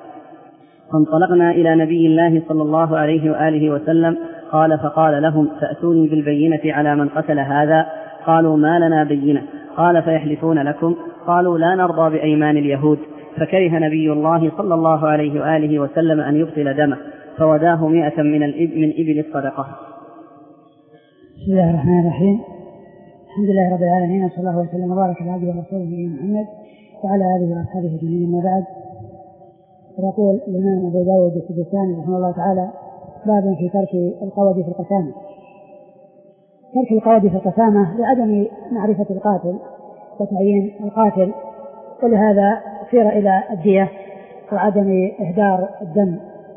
فانطلقنا إلى نبي الله صلى الله عليه وآله وسلم. قال فقال لهم: تأتوني بالبينة على من قتل هذا؟ قالوا: ما لنا بينة. قال: فيحلفون لكم؟ قالوا: لا نرضى بأيمان اليهود. فكره نبي الله صلى الله عليه وآله وسلم أن يبطل دمه، فوداه مئة من الإبل من إبل الصدقة. بسم الله الرحمن الرحيم. الحمد لله رب العالمين، وصلى الله وسلم وبارك على عبده ورسوله محمد وعلى آله وأصحابه أجمعين، أما بعد. يقول الإمام أبو داود السجستاني رحمه الله تعالى: باب في ترك القود في القسامة. ترك القود في القسامة لعدم معرفة القاتل وتعيين القاتل، ولهذا سير إلى الدية وعدم إهدار الدم.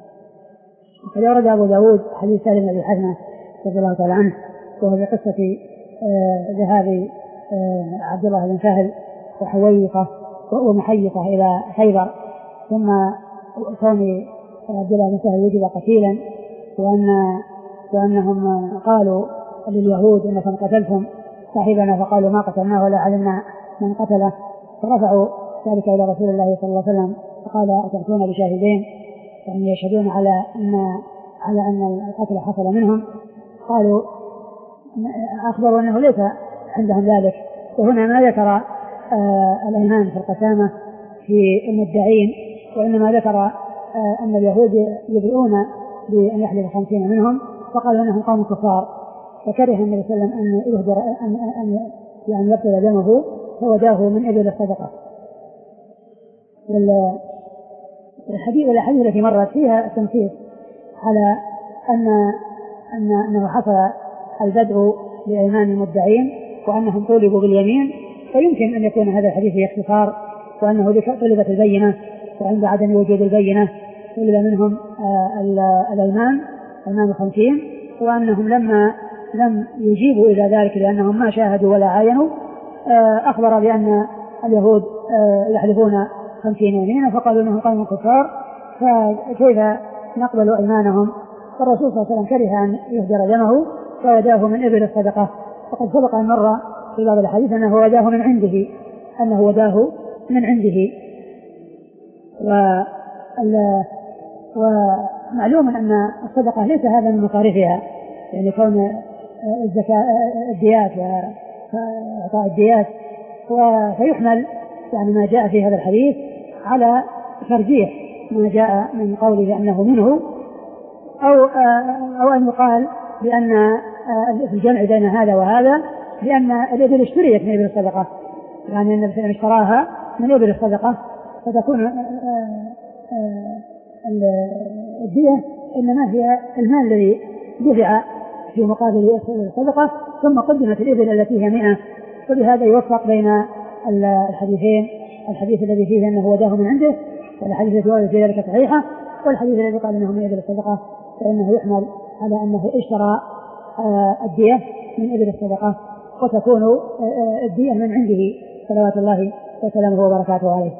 وقد أورد أبو داود حديث سالم بن أبي حتمة رضي الله تعالى عنه، وهو بقصة ذهاب عبد الله بن سهل وحويقة ومحيقة إلى خيبر، ثم كون عبد الله بن سهل وجد قتيلا، وأن وأنهم قالوا لليهود: إنكم قتلتم صاحبنا؟ فقالوا: ما قتلناه ولا علمنا من قتله. فرفعوا ذلك إلى رسول الله صلى الله عليه وسلم فقال: أتأتون بشاهدين يعني يشهدون على أن على أن القتل حصل منهم؟ قالوا أخبروا أنه ليس عندهم ذلك. وهنا ما ذكر آه الأيمان في القسامة في المدعين، وإنما ذكر آه أن اليهود يبرئون بأن يحلف خمسين منهم، فقالوا أنهم قوم كفار، فكره النبي صلى الله عليه وسلم أن يهدر أن أن يعني يبطل دمه، فوداه من إبل الصدقة. والحديث والأحاديث التي مرت فيها التنصيص على أن أن أنه حصل البدء بأيمان المدعين وأنهم طولبوا باليمين، فيمكن أن يكون هذا الحديث فيه اختصار، وأنه طلبت البينة، وعند عدم وجود البينة طلب منهم الأيمان أيمان الخمسين، وأنهم لما لم يجيبوا إلى ذلك لأنهم ما شاهدوا ولا عاينوا أخبر بأن اليهود يحلفون خمسين يمينا، فقالوا أنهم قوم كفار، فكيف نقبل أيمانهم؟ فالرسول صلى الله عليه وسلم كره أن يهدر دمه فوداه من إبل الصدقة. وقد سبق أن مر في بعض الحديث أنه وداه من عنده أنه وداه من عنده ومعلوم أن الصدقة ليس هذا من مصارفها، يعني كون الزكاة الديات وإعطاء الديات، فيحمل يعني ما جاء في هذا الحديث على ترجيح ما جاء من قوله أنه منه، أو أو أن يقال بأن في الجمع بين هذا وهذا لأن الإبل اشتريت من إبل الصدقة، يعني أن الإنسان اشتراها من إبل الصدقة، فتكون الدية إنما هي المال الذي دفع في مقابل الصدقة ثم قدمت الإبل التي هي مئة. وبهذا يوفق بين الحديثين، الحديث الذي فيه أنه وداه من عنده والحديث الذي ورد في ذلك صحيحة، والحديث الذي قال أنه من إبل الصدقة، فإنه يحمل على أنه اشترى الدية من إبل الصدقة وتكون الدية من عنده صلوات الله وسلامه وبركاته عليه.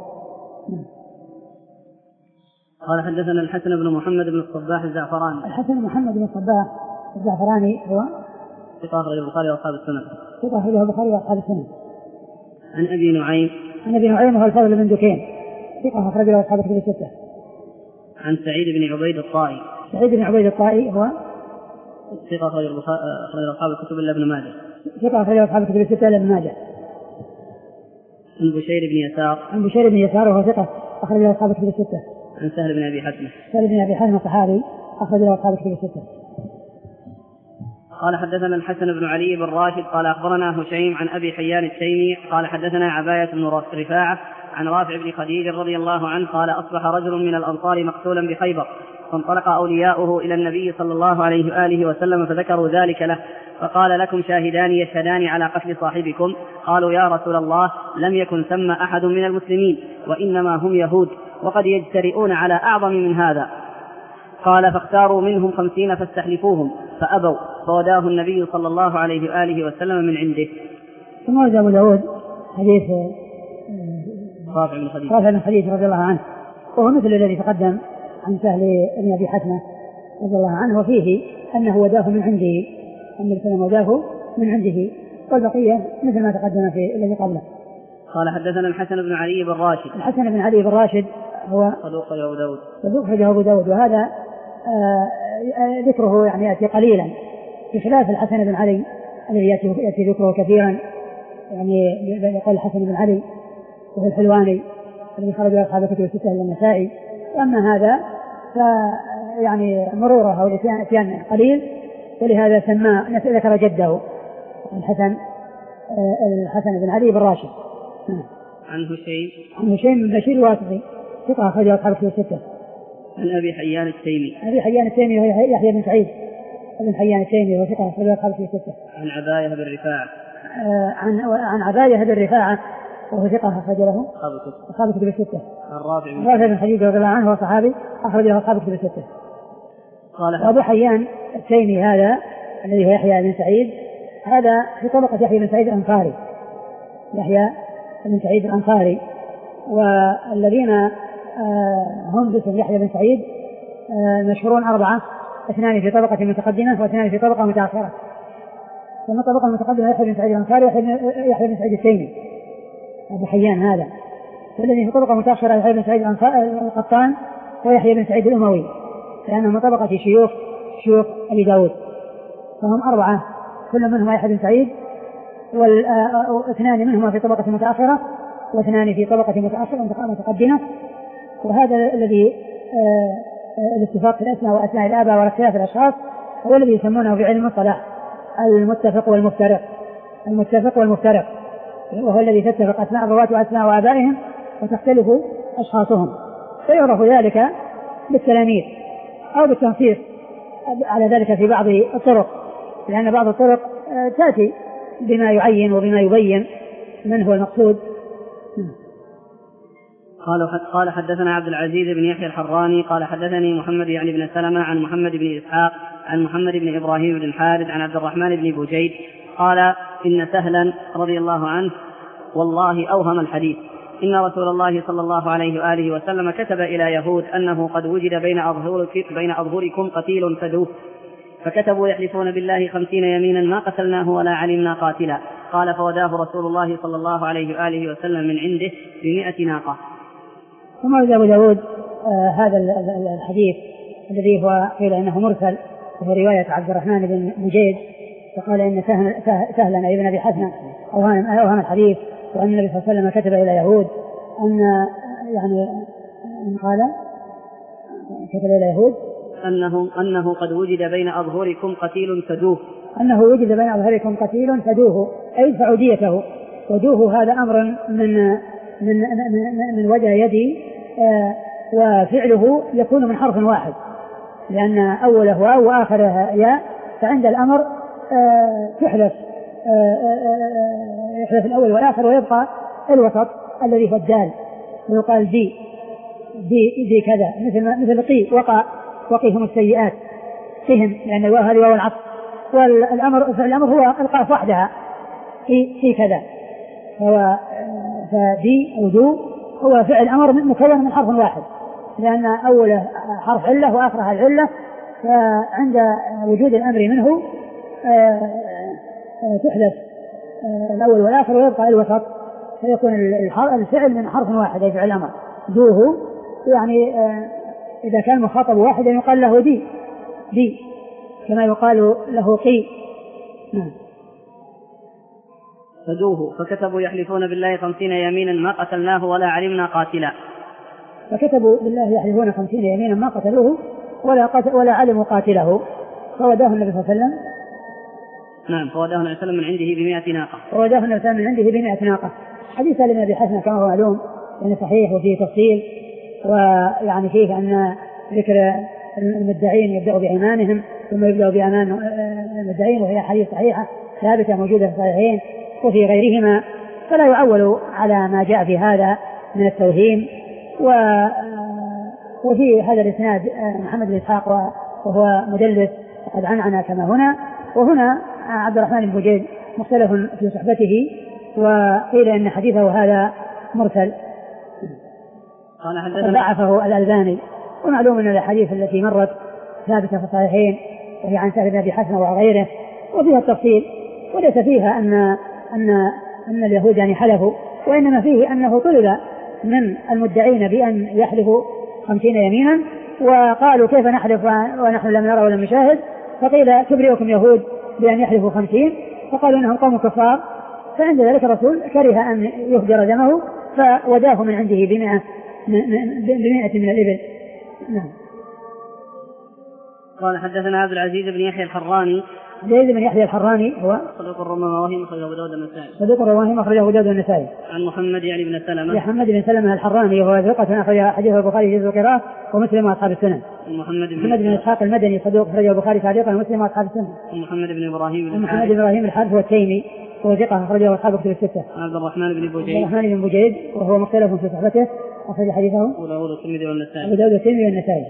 قال حدثنا الحسن بن محمد بن الصباح الزعفراني. الحسن بن محمد بن الصباح الزعفراني هو ثقة أخرجه البخاري وأصحاب السنن. ثقة أخرجه البخاري وأصحاب السنن. عن أبي نعيم. عن أبي نعيم هو الفضل بن دكين ثقة أخرجه أصحاب الكتب الستة. عن سعيد بن عبيد الطائي. سعيد بن عبيد الطائي هو ثقة أخرجه أصحاب الكتب إلا ابن ماجه. ثقة أخرجه أصحاب الكتب الستة إلا ابن ماجه. عن بشير بن يسار. عن بشير بن يسار وهو ثقة أخرجه أصحاب الكتب الستة. عن سهل بن أبي حتمة. سهل بن أبي حتمة صحابي أخرجه أصحاب الكتب الستة. قال حدثنا الحسن بن علي بن راشد قال أخبرنا هشيم عن أبي حيان التيمي قال حدثنا عباية بن رفاعة عن رافع بن خديج رضي الله عنه قال أصبح رجل من الأنصار مقتولا بخيبر فانطلق أولياؤه إلى النبي صلى الله عليه وآله وسلم فذكروا ذلك له فقال لكم شاهدان يشهدان على قتل صاحبكم؟ قالوا يا رسول الله لم يكن ثم أحد من المسلمين وإنما هم يهود وقد يجترئون على أعظم من هذا. قال فاختاروا منهم خمسين فاستحلفوهم فأبوا فوداه النبي صلى الله عليه وآله وسلم من عنده. ثم ورد أبو داود حديث رافع بن خديج رافع بن خديج رضي الله عنه وهو مثل الذي تقدم عن سهل بن أبي حتمة رضي الله عنه وفيه أنه وداه من عنده أن السلام وداه من عنده والبقية مثل ما تقدم في الذي قبله. قال حدثنا الحسن بن علي بن راشد. الحسن بن علي بن راشد هو صدوق أخرجه أبو داود. صدوق أخرجه أبو داود وهذا آه ذكره يعني يأتي قليلا بخلاف الحسن بن علي الذي يأتي ذكره كثيرا يعني يقول الحسن بن علي وهو الحلواني الذي خرج أصحاب الكتب الستة إلى النسائي. أما هذا فيعني مروره أو الاتيان قليل ولهذا سماه ذكر جده الحسن الحسن بن علي بن راشد. عن هشيم عن هشيم بن بشير الواسطي ثقة أخرج أصحاب الكتب الستة. عن أبي حيان التيمي. أبي حيان التيمي وهو يحيى بن سعيد بن حيان التيمي وهو ثقة أخرج أصحاب الكتب الستة. عن عباية بن رفاعة. عن عن عباية بن رفاعة وهو ثقة أخرج له أصحاب الكتب الستة. عن رافع بن رافع بن خديج رضي الله عنه هو صحابي أخرج له أصحاب الكتب الستة. وأبو حيان التيمي هذا الذي هو يحيى بن سعيد هذا في طبقة يحيى بن سعيد الأنصاري يحيى بن سعيد الأنصاري والذين هم باسم يحيى بن سعيد مشهورون أربعة اثنان في طبقة متقدمة واثنان في طبقة متأخرة. ثم الطبقة المتقدمة يحيى بن سعيد الأنصاري ويحيى بن سعيد التيمي أبو حيان هذا. والذي في طبقة متأخرة يحيى بن سعيد القطان ويحيى بن سعيد الأموي لأنهم طبقة شيوخ شيوخ أبي داود فهم أربعة كل منهم يحيى بن سعيد واثنان منهما في طبقة متأخرة واثنان في طبقة متأخرة متقدمة. وهذا الذي الاتفاق في الأسماء وأسماء الآباء والاختلاف الأشخاص هو الذي يسمونه في علم المصطلح المتفق والمفترق. المتفق والمفترق وهو الذي تتفق أسماء الرواة وأسماء آبائهم وتختلف أشخاصهم فيعرف ذلك بالتلاميذ أو بالتنصيص على ذلك في بعض الطرق لأن بعض الطرق تأتي بما يعين وبما يبين من هو المقصود. قال حدثنا عبد العزيز بن يحيى الحراني قال حدثني محمد يعني بن سلمة عن محمد بن إسحاق عن محمد بن إبراهيم بن الحارث عن عبد الرحمن بن بجيد قال إن سهلا رضي الله عنه والله أوهم الحديث إن رسول الله صلى الله عليه وآله وسلم كتب إلى يهود أنه قد وجد بين أظهركم, بين أظهركم قتيل فدوه فكتبوا يحلفون بالله خمسين يمينا ما قتلناه ولا علمنا قاتلا. قال فوداه رسول الله صلى الله عليه وآله وسلم من عنده بمئة ناقة. ثم أبو أبو داود آه هذا الحديث الذي هو قيل إنه مرسل وهو رواية عبد الرحمن بن مجيد فقال إن سهلا أي بن أبي حسن أوهم الحديث وأن النبي صلى الله عليه وسلم كتب إلى يهود أن يعني أن قال كتب إلى يهود أنه, أنه قد وجد بين أظهركم قتيل فدوه أنه وجد بين أظهركم قتيل فدوه أي فعوديته ودوه هذا أمر من من من, من وجه يدي آه وفعله يكون من حرف واحد لأن أوله واو وآخره ياء فعند الأمر آه تحذف آه يحذف الأول والآخر ويبقى الوسط الذي هو الدال ويقال دي دي دي كذا مثل مثل قي وقع وقيهم السيئات بهم، لأن الواو هذه واو العطف، والأمر فعل الأمر هو القاف وحدها في في كذا. هو فدي أو دو هو فعل أمر مكون من حرف واحد، لأن أوله حرف علة وآخرها العلة، فعند وجود الأمر منه تحدث الأول والآخر ويبقى الوسط، فيكون الفعل من حرف واحد أي فعل الأمر. دوه يعني إذا كان مخاطب واحدا يقال له دي دي كما يقال له قي. فدوه فكتبوا يحلفون بالله خمسين يمينا ما قتلناه ولا علمنا قاتلا. فكتبوا بالله يحلفون خمسين يمينا ما قتلوه ولا, قتل ولا علموا قاتله، فوداه النبي صلى الله عليه وسلم. نعم فوداه النبي صلى الله عليه وسلم من عنده بمئة ناقة. فوداه النبي صلى الله عليه وسلم من عنده بمئة ناقة. حديث سالم بن أبي حسنة كما هو معلوم يعني صحيح وفيه تفصيل، ويعني فيه أن ذكر المدعين يبدأ بأيمانهم ثم يبدأ بأمان المدعين، وهي حديث صحيحة ثابتة موجودة في الصحيحين وفي غيرهما، فلا يعول على ما جاء في هذا من التوهيم. وفي هذا الإسناد محمد بن إسحاق وهو مدلس وقد عنعنا كما هنا، وهنا عبد الرحمن بن بجيد مختلف في صحبته، وقيل إن حديثه هذا مرسل ضعفه الألباني. ومعلوم أن الحديث التي مرت ثابتة في الصحيحين وهي عن سالم بن أبي حسنة وغيره، وفيها التفصيل، وليس فيها أن أن أن اليهود يعني حلفوا، وإنما فيه أنه طلب من المدعين بأن يحلفوا خمسين يمينا، وقالوا كيف نحلف ونحن لم نرى ولم نشاهد، فقيل تبرئكم يهود بأن يحلفوا خمسين، فقالوا إنهم قوم كفار. فعند ذلك الرسول كره أن يهجر دمه فوداه من عنده بمئة بمئة من الإبل. نعم. قال حدثنا عبد العزيز بن يحيى الحراني. زيد بن يحيى الحراني هو صدوق ربما وهم أخرجه أبو داود النسائي. صدوق ربما أخرجه أبو داود النسائي. عن محمد يعني بن سلمة. محمد بن سلمة الحراني وهو ثقة أخرج حديث البخاري جزء القراءة ومسلم وأصحاب السنن. محمد بن, محمد بن إسحاق المدني صدوق أخرجه البخاري تعليقا ومسلم وأصحاب السنن. محمد بن إبراهيم بن محمد بن إبراهيم الحارث والتيمي وهو ثقة أخرجه أصحاب الكتب الستة. عبد الرحمن بن بوجيد. عبد الرحمن بن بوجيد وهو مختلف في صحبته أخرج حديثه أبو داود والترمذي والنسائي. أبو داود والترمذي والنسائي.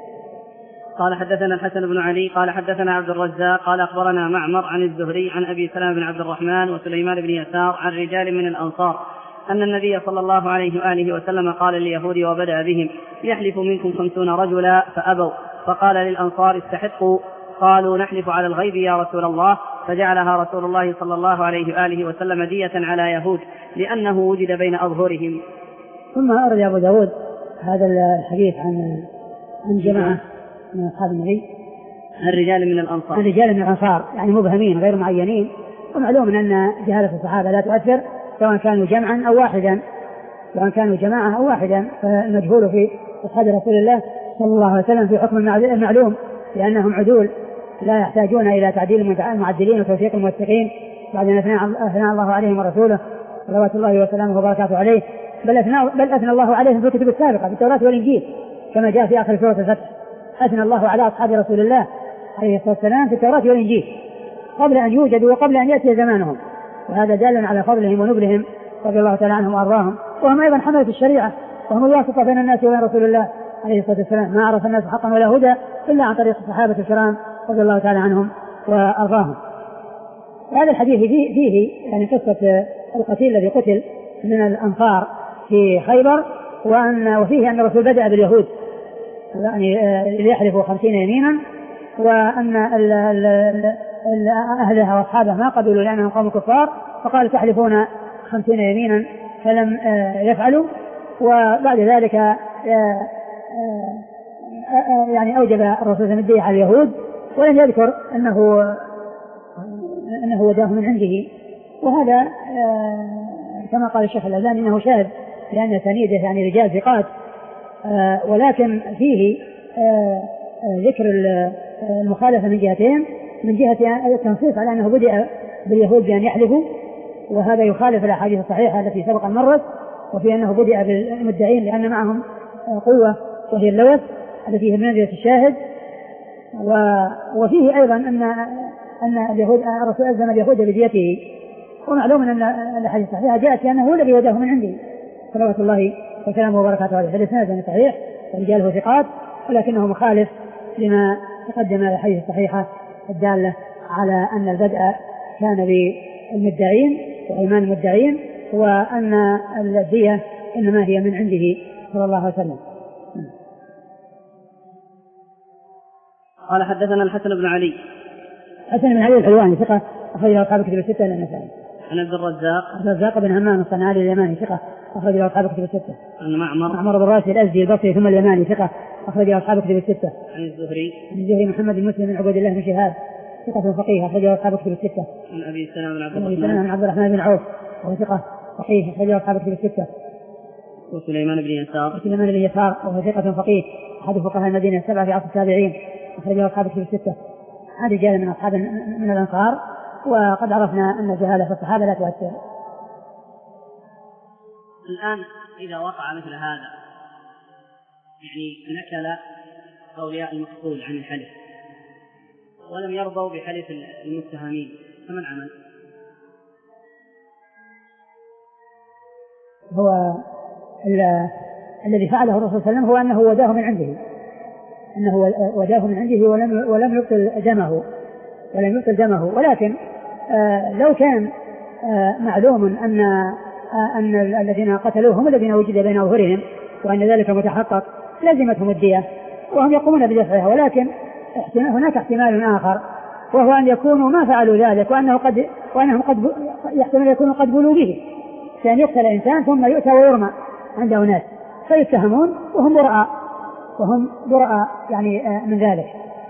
قال حدثنا الحسن بن علي قال حدثنا عبد الرزاق قال أخبرنا معمر عن الزهري عن أبي سلمة بن عبد الرحمن وسليمان بن يسار عن رجال من الأنصار أن النبي صلى الله عليه وآله وسلم قال لليهود وبدأ بهم يحلف منكم خمسون رجلا فأبوا، فقال للأنصار استحقوا، قالوا نحلف على الغيب يا رسول الله، فجعلها رسول الله صلى الله عليه وآله وسلم دية على يهود لأنه وجد بين أظهرهم. ثم أرد أبو داود هذا الحديث عن عن جماعة من أصحاب النبي، الرجال من الأنصار، الرجال من الأنصار يعني مبهمين غير معينين، ومعلوم أن جهالة الصحابة لا تؤثر سواء كانوا جمعا أو واحدا، سواء كانوا جماعة أو واحدا، فالمجهول في أصحاب رسول الله صلى الله عليه وسلم في حكم المعلوم لأنهم عدول لا يحتاجون إلى تعديل المعدلين وتوثيق الموثقين بعد أن أثنى الله عليهم ورسوله صلوات الله وسلامه وبركاته عليه، بل أثنى, بل أثنى الله عليهم في الكتب السابقة في التوراة والإنجيل كما جاء في آخر سورة الفتح، أثنى الله على أصحاب رسول الله عليه الصلاة والسلام في التوراة والإنجيل قبل أن يوجدوا وقبل أن يأتي زمانهم، وهذا دال على فضلهم ونبلهم رضي الله تعالى عنهم وأرضاهم، وهم أيضا حملة الشريعة وهم الواسطة بين الناس وبين رسول الله عليه الصلاة والسلام، ما عرف الناس حقا ولا هدى إلا عن طريق الصحابة الكرام رضي الله تعالى عنهم وأرضاهم. هذا الحديث فيه, فيه يعني قصة القتيل الذي قتل من الأنصار في خيبر، وأن وفيه أن الرسول بدأ باليهود يعني ليحلفوا خمسين يمينا، وأن أهلها وأصحابها ما قبلوا لأنهم قوم كفار، فقال تحلفون خمسين يمينا فلم يفعلوا، وبعد ذلك يعني أوجب الرسول الدية على اليهود ولم يذكر أنه أنه وداه من عنده، وهذا كما قال الشيخ الألباني أنه شاذ لأن سنيده يعني رجال ثقات، ولكن فيه ذكر المخالفة من جهتين، من جهة التنصيص على أنه بدأ باليهود بأن يحلفوا، وهذا يخالف الأحاديث الصحيحة التي سبق مرت، وفي أنه بدأ بالمدعين لأن معهم قوة وهي اللوث التي هي منزلة الشاهد، وفيه أيضا أن أن اليهود الرسول ألزم اليهود بديته، ومعلوم أن الأحاديث الصحيحة جاءت لأنه هو الذي وداه من عنده صلوات الله وسلامه وبركاته عليه، فالإسناد صحيح ورجاله ثقات، ولكنه مخالف لما تقدم الحديث الصحيحة الدالة على أن البدء كان بالمدعين وإيمان المدعين، وأن الدية إنما هي من عنده صلى الله عليه وسلم. قال حدثنا الحسن بن علي. حسن بن علي الحلواني ثقة أخرج له أصحاب الكتب الستة إلا النسائي. عن عبد الرزاق. عبد الرزاق بن همام الصنعاني اليماني ثقة أخرج له أصحاب الكتب الستة. عن معمر. معمر بن راشد الأزدي البصري ثم اليماني ثقة أخرج له أصحاب الكتب الستة. عن الزهري. عن الزهري محمد بن مسلم بن عبد الله بن شهاب ثقة فقيه أخرج له أصحاب الكتب الستة. عن أبي سلمة بن عبد الرحمن. عن عبد الرحمن بن عوف وهو ثقة فقيه أخرج له أصحاب الكتب الستة. وسليمان بن يسار. وسليمان بن يسار وهو ثقة فقيه أحد فقهاء المدينة السبعة في عصر التابعين أخرج له أصحاب الكتب الستة. هذه رجال من أصحاب من الأنصار، وقد عرفنا أن الجهالة في الصحابة لا تؤثر. الآن إذا وقع مثل هذا، يعني نكل أولياء المقتول عن الحلف ولم يرضوا بحلف المتهمين، فما العمل؟ هو الذي فعله الرسول صلى الله عليه وسلم هو أنه وداه من عنده، أنه وداه من عنده ولم ولم يبطل دمه ولم يبطل دمه ولكن آه لو كان آه معلوم أن آه أن الذين قتلوه هم الذين وجد بين أظهرهم وأن ذلك متحقق لازمتهم الدية وهم يقومون بدفعها، ولكن هناك احتمال آخر وهو أن يكونوا ما فعلوا ذلك وأنه قد وأنهم قد يحتمل يكونوا قد بلوا به، كان يقتل إنسان ثم يؤتى ويرمى عند أناس فيتهمون وهم براء وهم براء يعني آه من ذلك.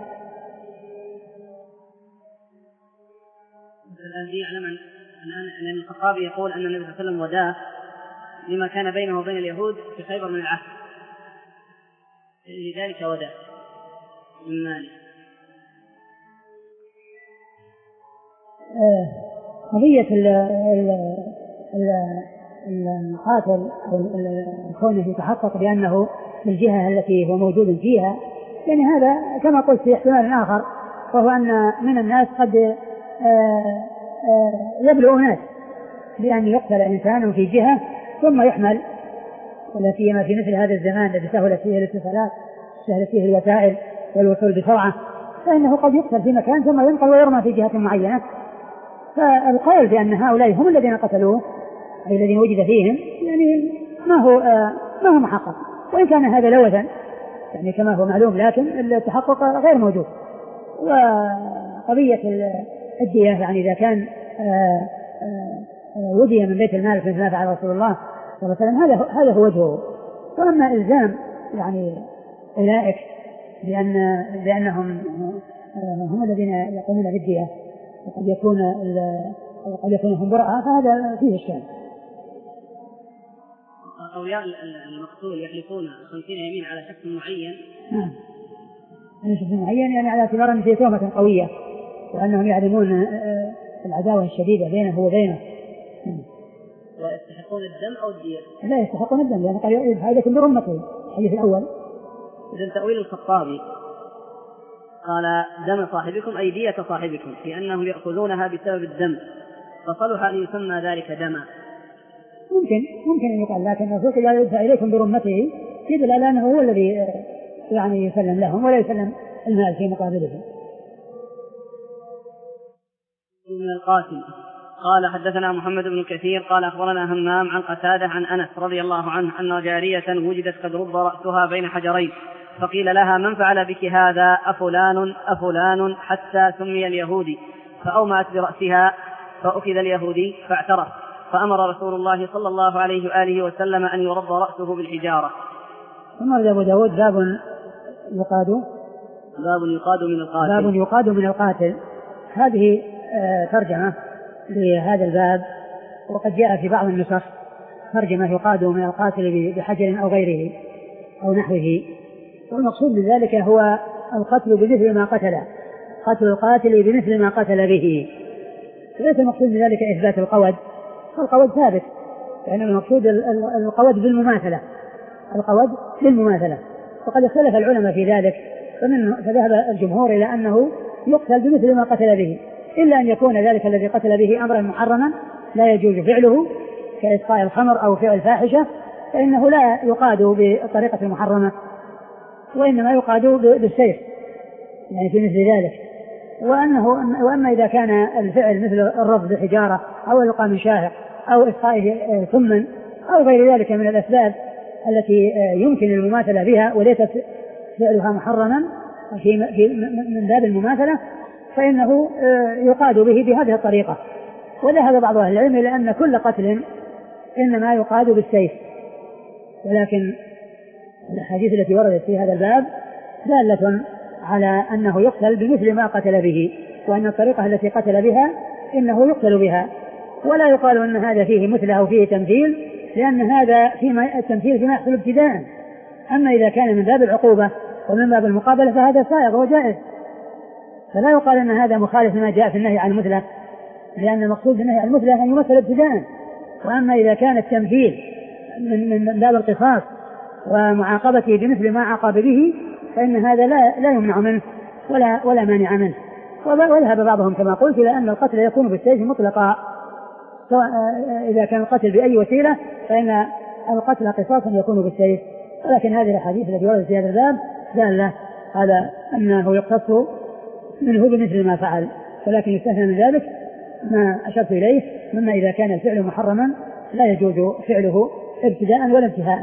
الذي يعلم أن الخطابي يقول أن النبي صلى الله عليه وسلم وداه لما كان بينه وبين اليهود في خيبر من العهد، لذلك وداه من ماله. قضية القاتل أو كونه يتحقق بأنه في الجهة التي هو موجود فيها، يعني هذا كما قلت في احتمال آخر وهو أن من الناس قد يبلغ ناس بأن يقتل إنسان في جهة ثم يحمل، ولا سيما في مثل هذا الزمان الذي سهلت فيه الاتصالات سهلت فيه الوسائل والوصول بسرعة، فإنه قد يقتل في مكان ثم ينقل ويرمى في جهة معينة. فالقول بأن هؤلاء هم الذين قتلوه أي الذين وجد فيهم يعني ما هو ما هو محقق، وإن كان هذا لوثا يعني كما هو معلوم، لكن التحقق غير موجود. وقضية الدية يعني إذا كان ودي من بيت المال مثل ما فعل رسول الله صلى الله عليه وسلم هذا هذا هو وجهه. وأما إلزام يعني أولئك بأن بأنهم هم الذين يقومون بالدية وقد يكون وقد يكون هم براء فهذا فيه إشكال. أولياء المقتول يحلفون خمسين يمين على شخص معين. نعم. على شخص معين يعني على اعتبار أن فيه تهمة قوية وأنهم يعلمون العداوة الشديدة بينه وبينه. ويستحقون الدم أو الدية؟ لا يستحقون الدم لأن قال هذا برمته الحديث الأول. إذن تأويل الخطابي قال دم صاحبكم أي دية صاحبكم في أنهم يأخذونها بسبب الدم، فصلح أن يسمى ذلك دما. ممكن ممكن أن يقال، لكن الرسول لا يدفع إليكم برمته يدل على أنه هو الذي يعني يسلم لهم ولا يسلم المال في مقابله. من القاسم قال حدثنا محمد بن كثير قال أخبرنا همام عن قتادة عن أنس رضي الله عنه أن جارية وجدت قد رب رأسها بين حجرين، فقيل لها من فعل بك هذا أفلان أفلان حتى سمي اليهودي، فأومأت برأسها فأخذ اليهودي فاعترف، فأمر رسول الله صلى الله عليه وآله وسلم أن يرد رأسه بالحجارة. ثم أبو داود باب يقاد باب يقاد من القاتل باب يقاد من القاتل. هذه ترجمة لهذا الباب، وقد جاء في بعض النسخ ترجمة يقاد من القاتل بحجر أو غيره أو نحوه، والمقصود من ذلك هو القتل بمثل ما قتل، قتل القاتل بمثل ما قتل به، ليس المقصود من ذلك إثبات القود، القود ثابت، لأن يعني المقصود القود بالمماثلة، القود بالمماثلة، وقد اختلف العلماء في ذلك، فمن فذهب الجمهور إلى أنه يقتل بمثل ما قتل به، إلا أن يكون ذلك الذي قتل به أمرا محرما لا يجوز فعله كإسقاء الخمر أو فعل فاحشة، فإنه لا يقاد بطريقة محرمة وإنما يقاد بالسيف، يعني في مثل ذلك. وأنه وأما إذا كان الفعل مثل الرفض بحجارة أو إلقاء من شاهق أو إسقائه ثما أو غير ذلك من الأسباب التي يمكن المماثلة بها وليست فعلها محرما في من باب المماثلة، فإنه يقاد به بهذه الطريقة. وذهب بعض أهل العلم إلى أن كل قتل إنما يقاد بالسيف، ولكن الحديث التي وردت في هذا الباب دالة على أنه يقتل بمثل ما قتل به، وأن الطريقة التي قتل بها إنه يقتل بها، ولا يقال أن هذا فيه مثله أو فيه تمثيل، لأن هذا فيما التمثيل فيما يحصل ابتداء. أما إذا كان من باب العقوبة ومن باب المقابلة فهذا سائغ وجائز، فلا يقال أن هذا مخالف لما جاء في النهي عن المثلة، لأن المقصود بالنهي عن المثلة أن يمثل ابتداء. وأما إذا كان التمثيل من من باب القصاص ومعاقبته بمثل ما عاقب به فإن هذا لا لا يمنع منه ولا ولا مانع منه. وذهب بعضهم كما قلت إلى أن القتل يكون بالسيف مطلقا، سواء إذا كان القتل بأي وسيلة فإن القتل قصاصا يكون بالسيف. ولكن هذه الأحاديث التي وردت في هذا الباب دالة على أنه يقتص منه بمثل ما فعل، ولكن يستثنى من ذلك ما أشرت إليه مما إذا كان الفعل محرما لا يجوز فعله ابتداء ولا انتهاء.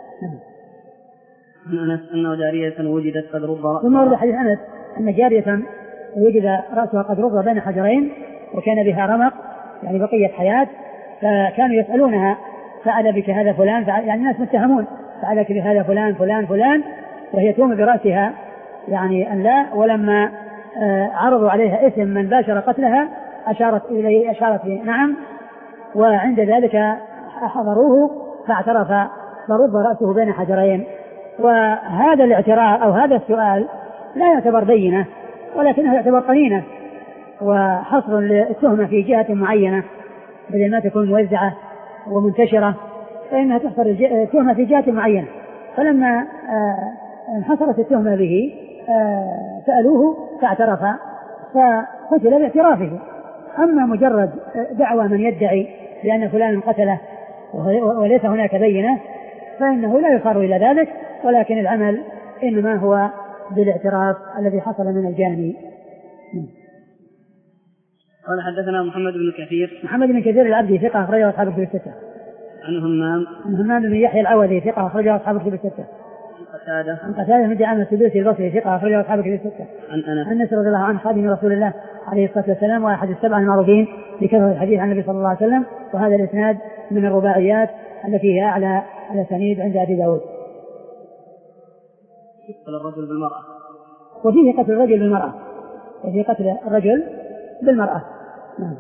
أنس أنه جارية وجدت قد ربى. ثم ورد حديث أنس أن جارية وجد رأسها قد ربى بين حجرين وكان بها رمق يعني بقية حياة، فكانوا يسألونها فعل بك هذا فلان، يعني الناس متهمون فعلك بهذا فلان فلان فلان، وهي توم برأسها يعني أن لا. ولما عرضوا عليها اسم من باشر قتلها أشارت إليه أشارت إليه نعم، وعند ذلك حضروه فاعترف فرب رأسه بين حجرين. وهذا الاعتراف أو هذا السؤال لا يعتبر بينة ولكنه يعتبر قرينة وحصر للتهمة في جهة معينة بدل ما تكون موزعة ومنتشرة، فإنها تحصر التهمة في جهة معينة. فلما انحصرت التهمة به سألوه فاعترف فقتل باعترافه. أما مجرد دعوى من يدعي بأن فلان قتله وليس هناك بينة فإنه لا يصار إلى ذلك، ولكن العمل إنما هو بالاعتراف الذي حصل من الجاني. قال حدثنا محمد بن كثير. محمد بن كثير العبدي ثقة أخرجه أصحاب الكتب الستة. عن همام. عن همام بن يحيى العوذي ثقة أخرجه أصحاب الكتب الستة. عن قتادة. عن قتادة بن دعامة السدوسي البصري ثقة أخرجه أصحاب الكتب الستة. عن أنس. عن أنس رضي الله عنه خادم رسول الله عليه الصلاة والسلام وأحد السبعة المعروفين بكثرة الحديث عن النبي صلى الله عليه وسلم، وهذا الإسناد من الرباعيات التي هي أعلى الأسانيد عند أبي داود. قتل الرجل بالمرأة. وفيه قتل الرجل بالمرأة، وفيه قتل الرجل بالمرأة. نعم.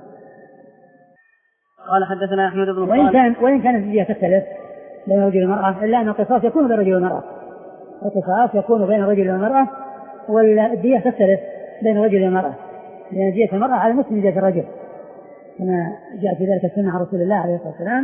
قال حدثنا أحمد بن صالح. وإن كان وإن كانت الدية تختلف بين الرجل والمرأة إلا أن القصاص يكون بين الرجل والمرأة، القصاص يكون بين الرجل والمرأة، والدية تختلف بين الرجل والمرأة، لأن دية المرأة على نصف دية الرجل كما جاء في ذلك السنة عن رسول الله عليه الصلاة والسلام.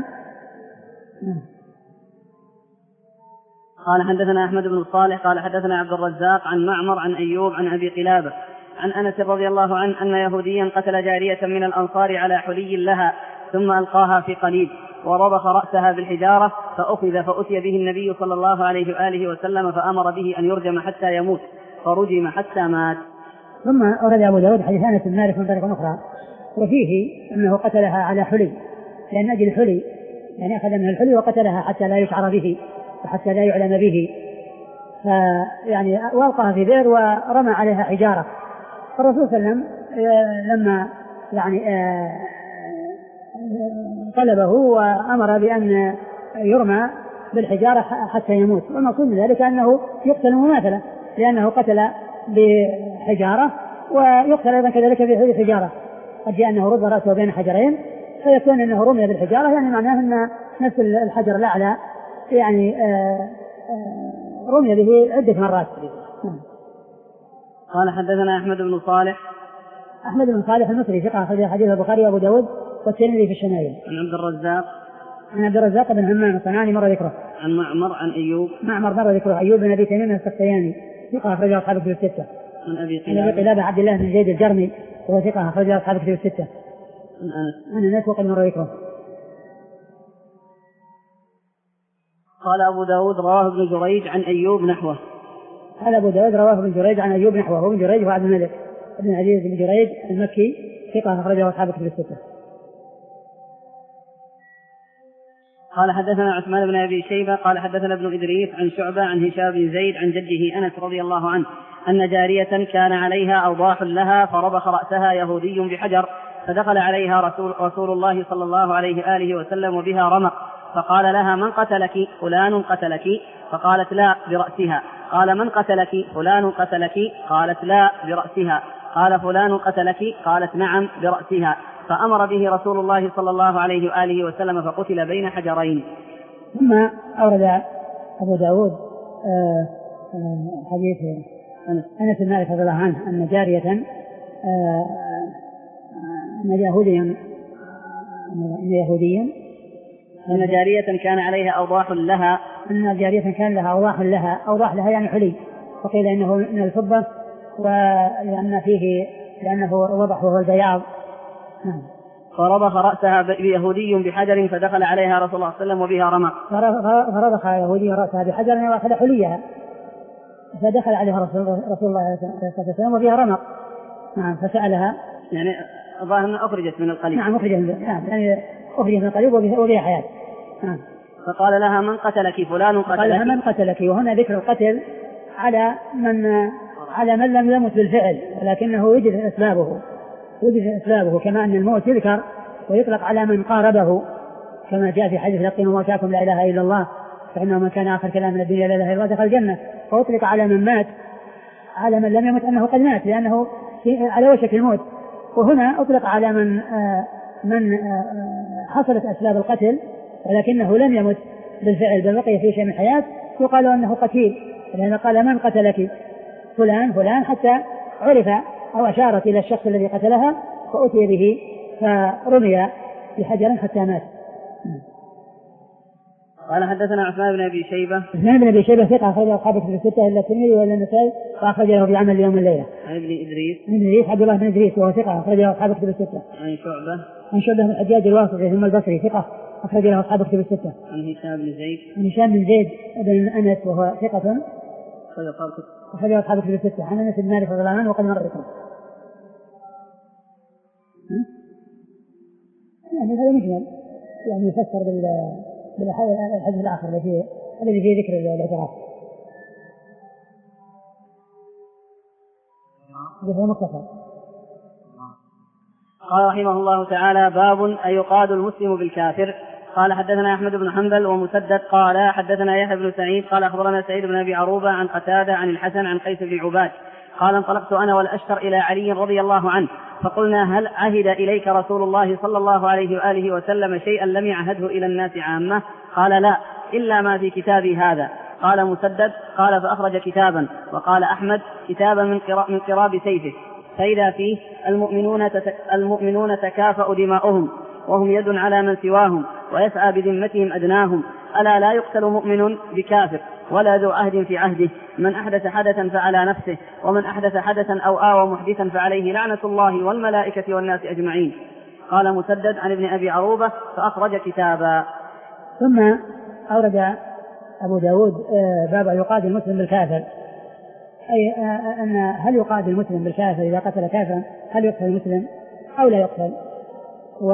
قال حدثنا أحمد بن صالح قال حدثنا عبد الرزاق عن معمر عن أيوب عن أبي قلابة عن أنس رضي الله عنه أن يهوديا قتل جارية من الأنصار على حلي لها ثم ألقاها في قليب وربخ رأسها بالحجارة فأخذ فأتي به النبي صلى الله عليه وآله وسلم فأمر به أن يرجم حتى يموت فرجم حتى مات. ثم أورد أبو داود حديث أنس بن مالك من طريق أخرى وفيه أنه قتلها على حلي لأن أجل الحلي، يعني أخذ من الحلي وقتلها حتى لا يشعر به وحتى لا يعلم به، فيعني وألقاها في بئر ورمى عليها حجارة. فالرسول صلى الله عليه وسلم لما يعني طلبه وأمر بأن يرمى بالحجارة حتى يموت، والمقصود من ذلك أنه يقتل مماثلة لأنه قتل بحجارة ويقتل أيضا كذلك بحجارة، قد جاء أنه رد رأسه بين حجرين فيكون أنه رمي بالحجارة، يعني معناه أن نفس الحجر الأعلى يعني رمي به عدة مرات. قال حدثنا أحمد بن صالح. أحمد بن صالح المصري ثقة أخرج حديث البخاري وأبو داود والترمذي في الشمائل. عن عبد الرزاق. عن عبد الرزاق بن همام الصنعاني مر ذكره. عن معمر عن أيوب. معمر مر ذكره. أيوب بن أبي تميم السختياني ثقة أخرج أصحاب الكتب الستة. عن أبي قلابة. عن أبي قلابة عبد الله بن زيد الجرمي وهو ثقة أخرج أصحاب الكتب الستة. عن أنس. عن أنس وقد مر ذكره. قال أبو داود رواه ابن جريج عن أيوب نحوه. قال أبو داود رواه ابن جريج عن أيوب نحوه، ابن جريج وعبد الملك بن عزيز بن جريج المكي ثقة أخرجه أصحاب الكتب الستة. قال حدثنا عثمان بن أبي شيبة قال حدثنا ابن إدريس عن شعبة عن هشام بن زيد عن جده أنس رضي الله عنه أن جارية كان عليها أوضاح لها فربخ رأسها يهودي بحجر، فدخل عليها رسول, رسول الله صلى الله عليه آله وسلم وبها رمق، فقال لها من قتلك؟ فلان قتلك؟ فقالت لا برأسها. قال من قتلك؟ فلان قتلك؟ قالت لا برأسها. قال فلان قتلك؟ قالت نعم برأسها. فأمر به رسول الله صلى الله عليه وآله وسلم فقتل بين حجرين. ثم أورد أبو داود حديث أنس بن مالك رضي الله عنه أن جارية أن يهوديا أن يهوديا أن جارية كان عليها أوضاح لها أن جارية كان لها أوضاح لها أوضاح لها يعني حلي، وقيل إنه من الفضة ولأن فيه لأنه وضح وهو البياض. نعم. فرضخ رأسها بيهودي بحجر فدخل عليها رسول الله صلى الله عليه وسلم وبها رمق. فرضخ يهودي رأسها بحجر وأخذ حليها فدخل عليها رسول الله صلى الله عليه وسلم وبها رمق. نعم. فسألها يعني ظاهرا أخرجت من القليب. نعم أخرجت من يعني أخرجت من القليب وبها حياة. نعم. فقال لها من قتلك؟ فلان قتلك. قال لها من قتلك، وهنا ذكر القتل على من على من لم يمت بالفعل ولكنه وجد أسبابه وجد أسبابه كما أن الموت يذكر ويطلق على من قاربه كما جاء في حديث لقنوا موتاكم لا إله إلا الله فإنه من كان آخر كلام من الدنيا لا إله إلا الله دخل الجنة. فأطلق على من مات على من لم يمت أنه قد مات لأنه على وشك الموت. وهنا أطلق على من آه من آه حصلت أسباب القتل ولكنه لم يمت بالفعل بل بقي في شيء من الحياة يقال أنه قتيل، لأنه قال من قتلك؟ فلان فلان حتى عرف أو أشارت إلى الشخص الذي قتلها فأتي به فرمي بحجر حتى مات. قال حدثنا عثمان بن أبي شيبة عثمان بن أبي شيبة ثقة أخرجه أصحاب الكتب الستة إلا الترمذي وإلا النسائي وأخرجه بعمل اليوم والليلة. عن ابن إدريس عن إدريس عبد الله بن إدريس وهو ثقة أخرجه أصحاب الكتب الستة. عن شعبة عن شعبة بن الحجاج الواسطي ثم البصري ثقة أخرج له أصحاب الكتب الستة. عن هشام بن زيد عن هشام بن زيد بن أنس وهو ثقة أخرج له أصحاب الكتب الستة. عن أنس بن مالك رضي الله عنه وقد مر بكم. يعني هذا مجمل يعني يفسر بال بالحديث الآخر الذي فيه الذي فيه ذكر الاعتراف. هذا مختصر. قال رحمه الله تعالى باب أيقاد المسلم بالكافر. قال حدثنا أحمد بن حنبل ومسدد قال حدثنا يحيى بن سعيد قال أخبرنا سعيد بن أبي عروبة عن قتادة عن الحسن عن قيس بن عباد قال انطلقت أنا والأشتر إلى علي رضي الله عنه فقلنا هل عهد إليك رسول الله صلى الله عليه وآله وسلم شيئا لم يعهده إلى الناس عامة؟ قال لا إلا ما في كتابي هذا. قال مسدد قال فأخرج كتابا. وقال أحمد كتابا من من قراب سيفه فإذا فيه المؤمنون, تتك المؤمنون تكافأ دماؤهم وهم يد على من سواهم ويسعى بذمتهم أدناهم ألا لا يقتل مؤمن بكافر ولا ذو عهد في عهده من أحدث حدثا فعلى نفسه ومن أحدث حدثا أو آوى محدثا فعليه لعنة الله والملائكة والناس أجمعين. قال مسدد عن ابن أبي عروبة فأخرج كتابا. ثم أورد أبو داود باب يقاد المسلم بالكافر، أي أن هل يقاد المسلم بالكافر إذا قتل كافرا هل يقتل المسلم أو لا يقتل. و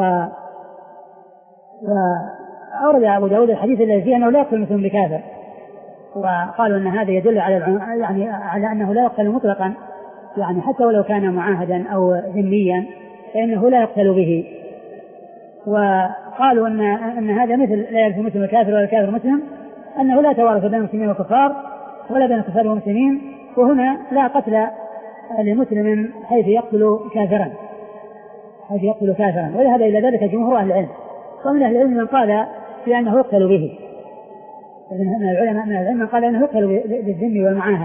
وأورد أبو داود الحديث الذي فيه أنه لا يقتل المسلم بكافر، وقالوا أن هذا يدل على يعني على أنه لا يقتل مطلقا يعني حتى ولو كان معاهدا أو ذميا فإنه لا يقتل به. وقالوا أن أن هذا مثل لا يرث المسلم الكافر ولا الكافر مسلم، أنه لا توارث بين المسلمين والكفار ولا بين الكفار والمسلمين، وهنا لا قتل لمسلم حيث يقتل كافرا حيث يقتل كافرا وذهب إلى ذلك جمهور أهل العلم، ومن أهل العلم من قال بأنه يقتل به، من العلماء من العلم من قال أنه يقتل بالذم والمعاهد.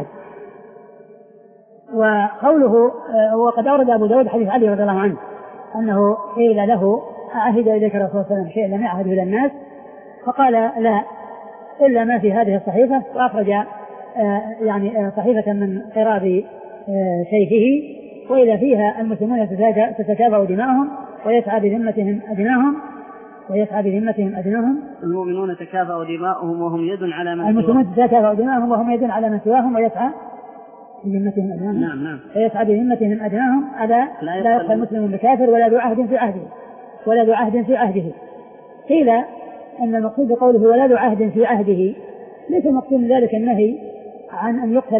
وقوله وقد أورد أبو داود حديث علي رضي الله عنه أنه قيل له أعهد إليك الرسول صلى الله عليه وسلم شيئا لم يعهد إلى الناس؟ فقال لا إلا ما في هذه الصحيفة، وأخرج يعني صحيفة من قراب سيفه وإذا فيها المسلمون تتكافأ دماؤهم ويسعى بذمتهم أدناهم ويسعى بذمتهم أدناهم المؤمنون تكافأ دماؤهم وهم يد على من المسلمون تتكافأ دماؤهم وهم يد على من سواهم ويسعى بذمتهم أدناهم نعم نعم فيسعى بذمتهم أدناهم ألا لا يبقى مسلم بكافر ولا ذو عهد في عهده ولا ذو عهد في عهده. قيل أن المقصود بقوله ولا ذو عهد في عهده ليس المقصود من ذلك النهي عن أن يقتل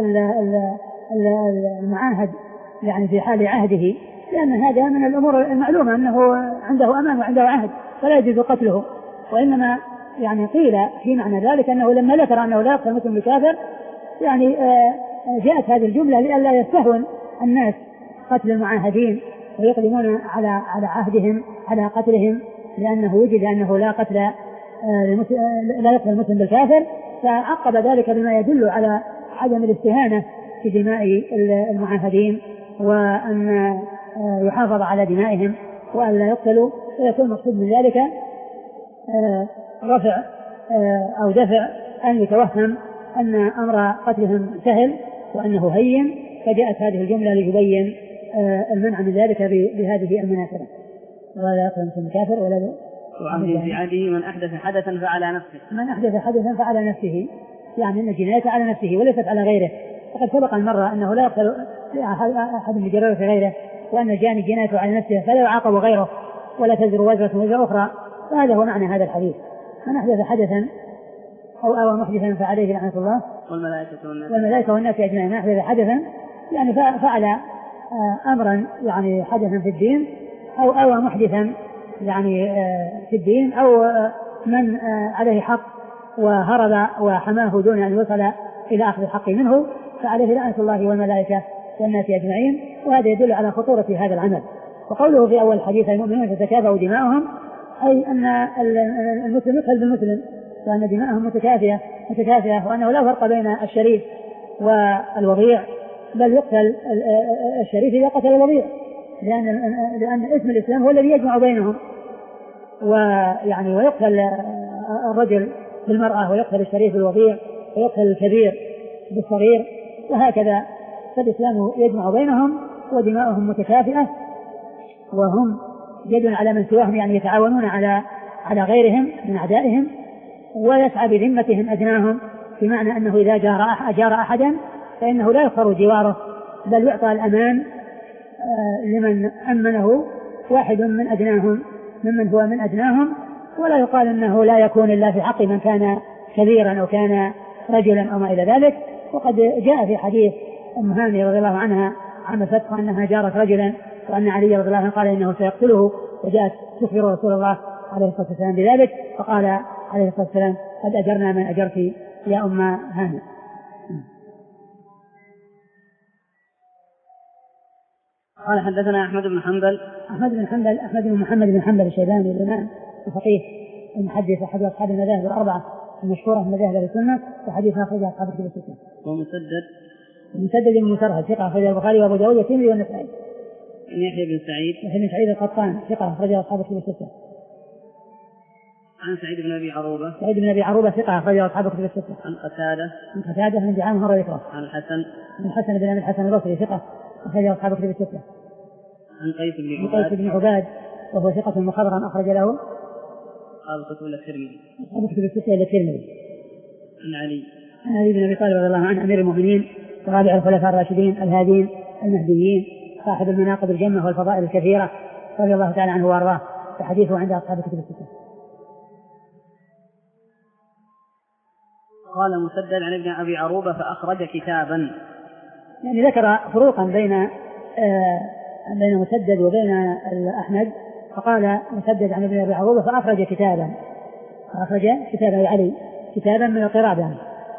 المعاهد يعني في حال عهده، لأن هذا من الأمور المعلومة أنه عنده أمان وعنده عهد فلا يجوز قتله، وإنما يعني قيل في معنى ذلك أنه لما ذكر أنه لا يقتل مسلم بكافر يعني جاءت هذه الجملة لئلا يستهون الناس قتل المعاهدين ويقدمون على على عهدهم على قتلهم، لأنه وجد أنه لا قتل لا يقتل المسلم بالكافر، فعقب ذلك بما يدل على عدم الاستهانة في دماء المعاهدين وأن يحافظ على دمائهم وأن لا يقتلوا، فيكون مقصود من ذلك رفع أو دفع أن يتوهم أن أمر قتلهم سهل وأنه هين، فجاءت هذه الجملة لتبين المنع من ذلك بهذه المناسبة. ولا يقتل المسلم كافر ولا وعهد في عهده من أحدث حدثا فعلى نفسه من أحدث حدثا فعلى نفسه، يعني أن الجناية على نفسه وليست على غيره. فقد سبق المرة أنه لا يقتل أحد بجريرة غيره، وأن الجاني الجناية على نفسه فلا يعاقب غيره ولا تزر وزرة وزر أخرى، فهذا هو معنى هذا الحديث. من أحدث حدثا أو أوى محدثا فعليه لعنة الله والملائكة والناس والملائكة والناس أجمعين. من أحدث حدثا يعني فعل أمرا يعني حدثا في الدين أو أوى محدثا يعني في الدين أو من عليه حق وهرب وحماه دون أن يوصل إلى أخذ الحق منه فعليه لعنة الله والملائكة والناس أجمعين. وهذا يدل على خطورة هذا العمل. وقوله في أول الحديث المؤمنون تتكافأ دماؤهم أي أن المسلم يقتل بالمسلم وأن دماءهم متكافئة متكافئة وأنه لا فرق بين الشريف والوضيع، بل يقتل الشريف إذا قتل الوضيع، لأن لأن اسم الإسلام هو الذي يجمع بينهم، ويعني ويقتل الرجل بالمرأة ويقتل الشريف بالوضيع ويقتل الكبير بالصغير، وهكذا فالإسلام يجمع بينهم ودماؤهم متكافئة وهم يد على من سواهم، يعني يتعاونون على على غيرهم من أعدائهم، ويسعى بذمتهم أدناهم، بمعنى أنه إذا جار أجار أحدا فإنه لا يخفر جواره بل يعطى الأمان لمن أمنه واحد من أدناهم ممن هو من أدناهم، ولا يقال أنه لا يكون إلا في حق من كان كبيرا أو كان رجلا أو ما إلى ذلك. وقد جاء في حديث أم هاني رضي الله عنها عن الفتح أنها جارت رجلا وأن علي رضي الله عنه قال إنه سيقتله، وجاءت تخبر رسول الله عليه الصلاة والسلام بذلك فقال عليه الصلاة والسلام قد أجرنا من أجرت يا أم هاني. قال حدثنا أحمد بن حنبل أحمد بن حنبل أحمد بن محمد بن حنبل الشيباني الإمام الفقيه المحدث أحد أصحاب المذاهب الأربعة المشهورة من مذاهب السنة وحديث أخرجه أصحاب الكتب الستة. ومسدد مسدد بن مسرهد ثقة أخرجه البخاري وأبو داود والترمذي والنسائي. يحيى بن سعيد يحيى بن سعيد القطان ثقة أخرجه أصحاب الكتب الستة. عن سعيد بن أبي عروبة سعيد بن أبي عروبة ثقة أخرجه أصحاب الكتب الستة. عن قتادة عن قتادة بن دعامة مر ذكره. عن الحسن عن الحسن بن أبي الحسن البصري ثقة أخرجه أصحاب الكتب الستة. عن قيس بن عباد قيس بن عباد وهو ثقة مخضرم أخرج له قال الكتب الترمذي أصحاب الكتب الستة إلى الترمذي. عن علي عن علي بن أبي طالب رضي الله عنه أمير المؤمنين ورابع الخلفاء الراشدين الهادين المهديين صاحب المناقب الجمة والفضائل الكثيرة رضي الله تعالى عنه وأرضاه، فحديثه عند أصحاب الكتب الستة. قال مسدد عن ابن أبي عروبة فأخرج كتابا، يعني ذكر فروقا بين آه بين مسدد وبين أحمد، فقال مسدد عن ابن أبي عروبة فأخرج كتابا فأخرج كتابا علي كتابا من القراب يعني.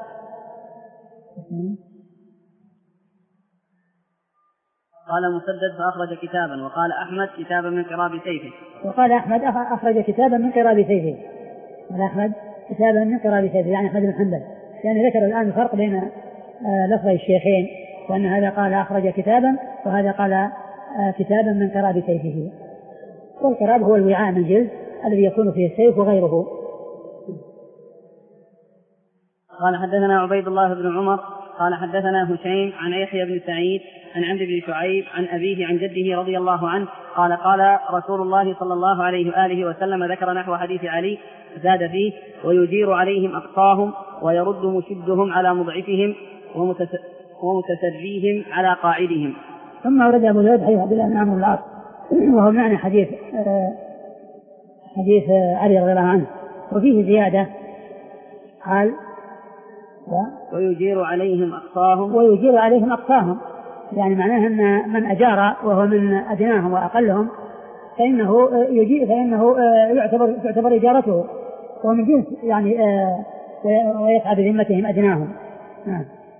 قال مسدد فأخرج كتابا وقال أحمد كتابا من قراب سيفه وقال أحمد أخرج كتابا من قراب سيفه قال أحمد كتابا من قراب سيفه يعني أحمد بن حنبل، يعني ذكر الآن الفرق بين لفظ الشيخين، وأن هذا قال أخرج كتابا وهذا قال كتابا من قراب سيفه. والقراب هو الوعاء من جلد الذي يكون فيه السيف وغيره. قال حدثنا عبيد الله بن عمر قال حدثنا هشيم عن يحيى بن سعيد عن عمرو بن شعيب عن أبيه عن جده رضي الله عنه قال قال رسول الله صلى الله عليه وآله وسلم ذكر نحو حديث علي زاد فيه ويجير عليهم أقصاهم ويرد مشدهم على مضعفهم ومتسريهم على قاعدهم. ثم ورد أبو داود حديث عبد الله بن عمرو بن العاص وهو معنى حديث حديث علي رضي الله عنه، وفيه زيادة قال ويجير عليهم أقصاهم ويجير عليهم أقصاهم، يعني معناه أن من أجار وهو من أدناهم وأقلهم فإنه يجيء فإنه يعتبر تعتبر إجارته ومن جنس يعني ويسعى بذمتهم أدناهم. نعم.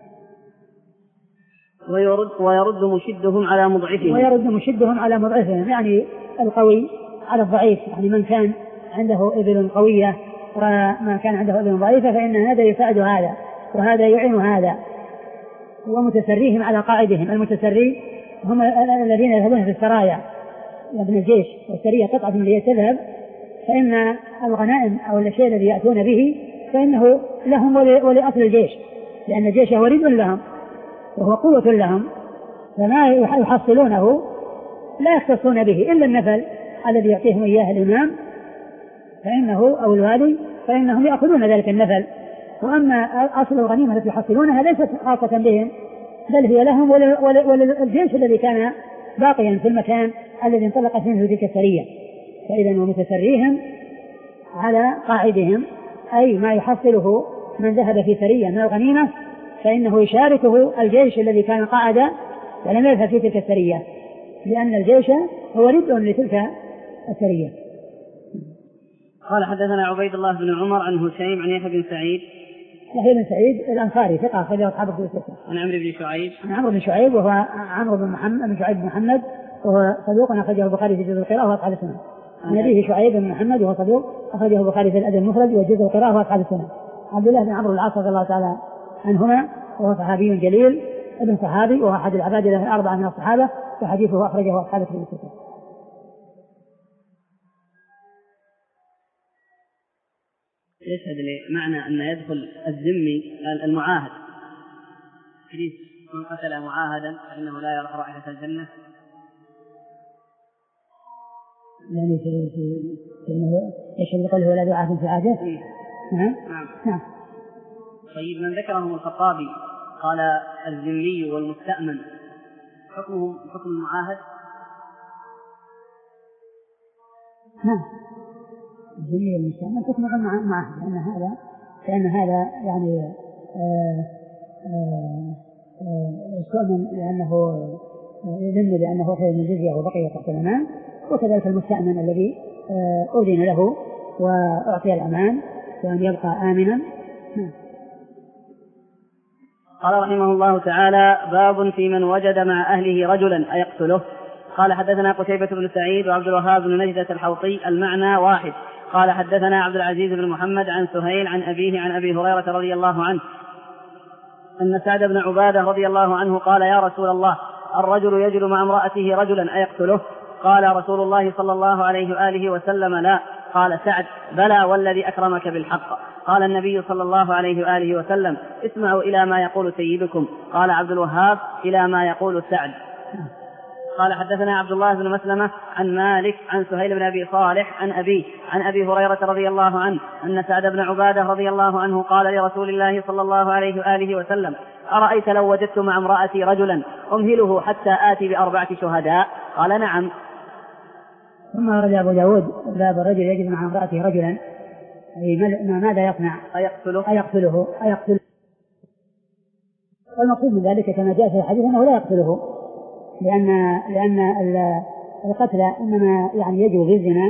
ويرد ويرد مشدهم على مضعفهم ويرد مشدهم على مضعفهم، يعني القوي على الضعيف، يعني من كان عنده إبل قوية وما كان عنده إبل ضعيفة فإن هذا يساعد هذا وهذا يعين هذا. ومتسريهم على قاعدهم، المتسري هم الذين يذهبون في السرايا ابن الجيش، والسرية قطعة من التي تذهب، فإن الغنائم أو الشيء الذي يأتون به فإنه لهم ولأصل الجيش، لأن الجيش هو رد لهم وهو قوة لهم، فما يحصلونه لا يختصون به إلا النفل الذي يعطيهم إياه الإمام فإنه أو الوالي فإنهم يأخذون ذلك النفل. وأما أصل الغنيمة التي يحصلونها ليست خاصة بهم بل هي لهم وللجيش الذي كان باقيا في المكان الذي انطلقت منه تلك السرية. فإذا ومتسريهم على قاعدهم أي ما يحصله من ذهب في سرية من الغنيمة فإنه يشاركه الجيش الذي كان قاعدا ولم يذهب في تلك السرية، لأن الجيش هو رد لتلك السرية. قال حدثنا عبيد الله بن عمر عن هشيم عن يحيى بن سعيد يحيى بن سعيد الأنصاري ثقة أخرجه أصحاب الكتب الستة. عن عمرو بن شعيب عن عمرو بن شعيب وهو عمرو بن محمد بن شعيب بن محمد وهو صدوق أخرجه البخاري في جزء القراءة وأصحاب السنن. عن أبيه شعيب بن محمد وهو صدوق أخرجه البخاري في الأدب المفرد وجزء القراءة وأصحاب السنن. عبد الله بن عمرو العاص رضي الله تعالى عنهما وهو صحابي جليل ابن صحابي وهو أحد العباد له الأربعة من الصحابة وحديثه أخرجه أصحاب الكتب الستة. يشهد لمعنى أن يدخل الذمي المعاهد حديث من قتل معاهدا فإنه لا يرى رائحة الجنة، يعني في في إنه يشهد بقوله ولا دعاء في عهده. نعم نعم. طيب من ذكرهم الخطابي قال الذمي والمستأمن حكمهم حكم المعاهد؟ نعم الذمي والمستأمن حكمهم معاهد، لأن هذا لأن هذا يعني يستأمن لأنه يذم لأنه خير من الجزية وبقي تحت الأمان، وكذلك المستأمن الذي أذن له وأعطي الأمان وأن يبقى آمنا. قال رحمه الله تعالى باب في من وجد مع أهله رجلا أيقتله. قال حدثنا قتيبة بن سعيد وعبد الوهاب بن نجدة الحوطي المعنى واحد. قال حدثنا عبد العزيز بن محمد عن سهيل عن أبيه عن أبي هريرة رضي الله عنه أن سعد بن عبادة رضي الله عنه قال يا رسول الله الرجل يجد مع امرأته رجلا أيقتله؟ قال رسول الله صلى الله عليه وآله وسلم لا. قال سعد بلى والذي أكرمك بالحق. قال النبي صلى الله عليه وآله وسلم اسمعوا إلى ما يقول سيدكم. قال عبد الوهاب إلى ما يقول سعد. قال حدثنا عبد الله بن مسلمة عن مالك عن سهيل بن أبي صالح عن أبيه عن أبي هريرة رضي الله عنه أن سعد بن عبادة رضي الله عنه قال لرسول الله صلى الله عليه وآله وسلم أرأيت لو وجدت مع امرأتي رجلا أمهله حتى آتي بأربعة شهداء؟ قال نعم. ثم ورد أبو داود باب الرجل يجد مع امرأته رجلا ماذا يصنع؟ أيقتله أيقتله أيقتله والمقصود من ذلك كما جاء في الحديث أنه لا يقتله، لأن لأن القتل إنما يعني يجب بالزنا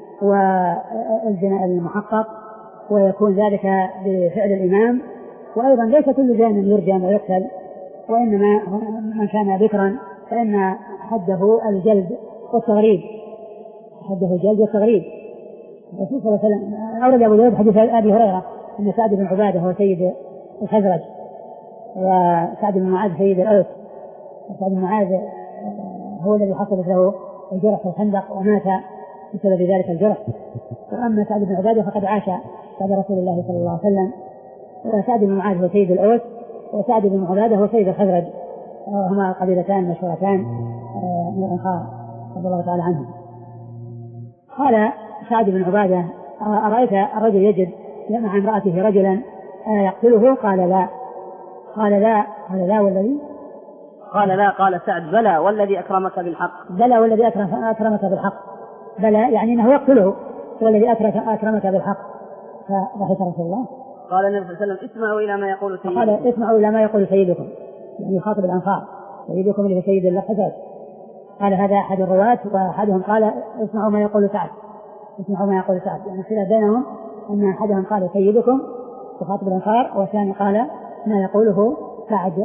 والزنا المحقق ويكون ذلك بفعل الإمام، وأيضا ليس كل زان يرجم ويقتل، وإنما من كان ذكرا فإن حده الجلد والتغريب حده الجلد والتغريب. الرسول صلى الله عليه وسلم أورد أبو داود حديث أبي هريرة أن سعد بن عبادة هو سيد الخزرج وسعد بن معاذ سيد الأوس، وسعد بن معاذ هو الذي حصلت له الجرح في الخندق ومات بسبب ذلك الجرح. وأما سعد بن عبادة فقد عاش بعد رسول الله صلى الله عليه وسلم. وسعد بن معاذ هو سيد الأوس وسعد بن عبادة هو سيد الخزرج، وهما قبيلتان مشهورتان من الأنصار رضي الله تعالى عنهم. قال سعد بن عبادة أرأيت الرجل يجد مع امرأته رجلا يقتله؟ قال لا. قال لا قال لا والذي قال لا قال سعد بلى والذي أكرمك بالحق. بلى والذي أكرمك بالحق. بلى يعني أنه يقتله والذي أكرمك بالحق. فضحك رسول الله. قال النبي صلى الله عليه وسلم اسمعوا إلى ما يقول سيدكم. قال اسمعوا إلى ما يقول سيدكم يعني يخاطب الأنصار سيدكم اللي سيد الحجاج. قال هذا أحد الرواة وأحدهم قال اسمعوا ما يقول سعد اسمعوا ما يقول سعد يعني خلاف بينهم أن أحدهم قال سيدكم يخاطب الأنصار والثاني قال ما يقوله سعد.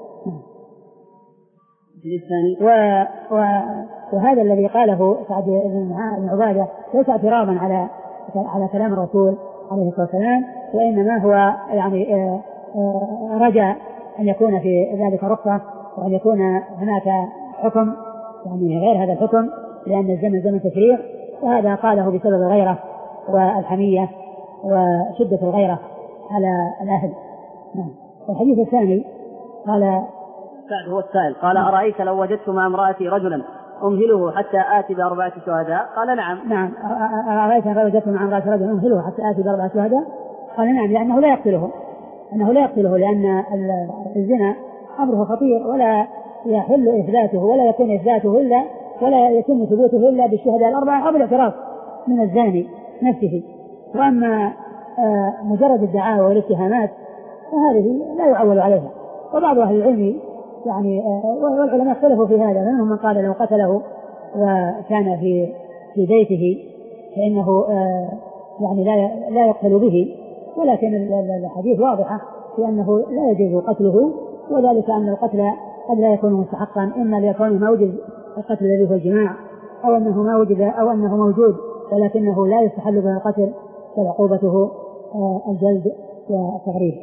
و... و... وهذا الذي قاله سعد بن عبادة ليس اعتراضا على على كلام الرسول عليه الصلاة والسلام وإنما هو يعني رجاء أن يكون في ذلك رخصة وأن يكون هناك حكم يعني غير هذا الحكم لأن الزمن زمن تشريع وهذا قاله بسبب الغيرة والحمية وشدة الغيرة على الأهل. والحديث الثاني قال سعد هو السائل قال أرأيت لو وجدت مع امرأتي رجلا أمهله حتى آتي بأربعة شهداء؟ قال نعم. نعم أرأيت لو وجدت مع امرأتي رجلا أمهله حتى آتي بأربعة شهداء؟ قال نعم لأنه لا يقتله أنه لا يقتله لأن الزنا أمره خطير ولا يحل إثباته ولا يكون إثباته إلا ولا يتم ثبوته إلا بالشهداء الأربعة أو بالاعتراف من الزاني نفسه. وأما مجرد الدعاوى والاتهامات فهذه لا يعول عليها. وبعض أهل العلم يعني والعلماء اختلفوا في هذا منهم من قال لو قتله وكان في في بيته فإنه يعني لا لا يقتل به ولكن الحديث واضحة في أنه لا يجوز قتله وذلك أن القتل قد لا يكون مستحقا إما ليكون ما وجد القتل الذي هو الجماع أو أنه ما وجد أو أنه موجود ولكنه لا يستحل به القتل فعقوبته الجلد والتغريب.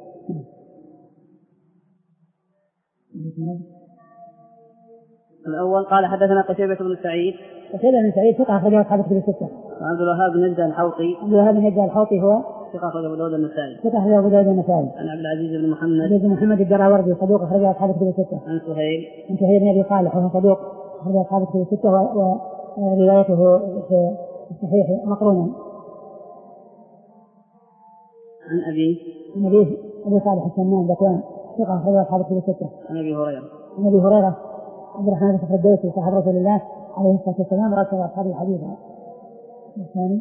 الأول قال حدثنا قتيبة بن سعيد. قتيبة بن سعيد ثقة أخرجه أصحاب الكتب الستة. عبد الوهاب بن نجدة الحوطي. عبد الوهاب بن نجدة الحوطي هو ثقة أخرجه أبو داود النسائي. ثقة أخرجه أبو داود النسائي. عن عبد العزيز بن محمد. عبد العزيز بن محمد الدراوردي صدوق أخرجه أصحاب الكتب الستة. عن سهيل. عن سهيل بن أبي صالح وهو صدوق أخرجه أصحاب الكتب الستة وروايته في الصحيح مقرونا. عن أبي. عن أبي أبي صالح السمان ذكوان ثقة أخرجه أصحاب الكتب الستة. عن أبي هريرة. عن أبي هريرة عبد الرحمن بن الدوسي صاحب رسول الله عليه الصلاة والسلام رأسه أصحاب الحديث. الثاني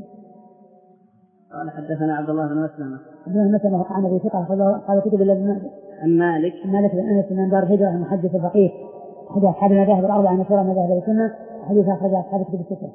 قال حدثنا عبد الله بن مسلمة. عبد الله بن مسلمة عن أبي ثقة قال كتب الله بن عن مالك. مالك بن أنس بن دار الهجرة المحدث الفقيه أحد أصحاب المذاهب الأربعة المشهورة من مذاهب السنة حديث أخرج أصحاب الكتب الستة.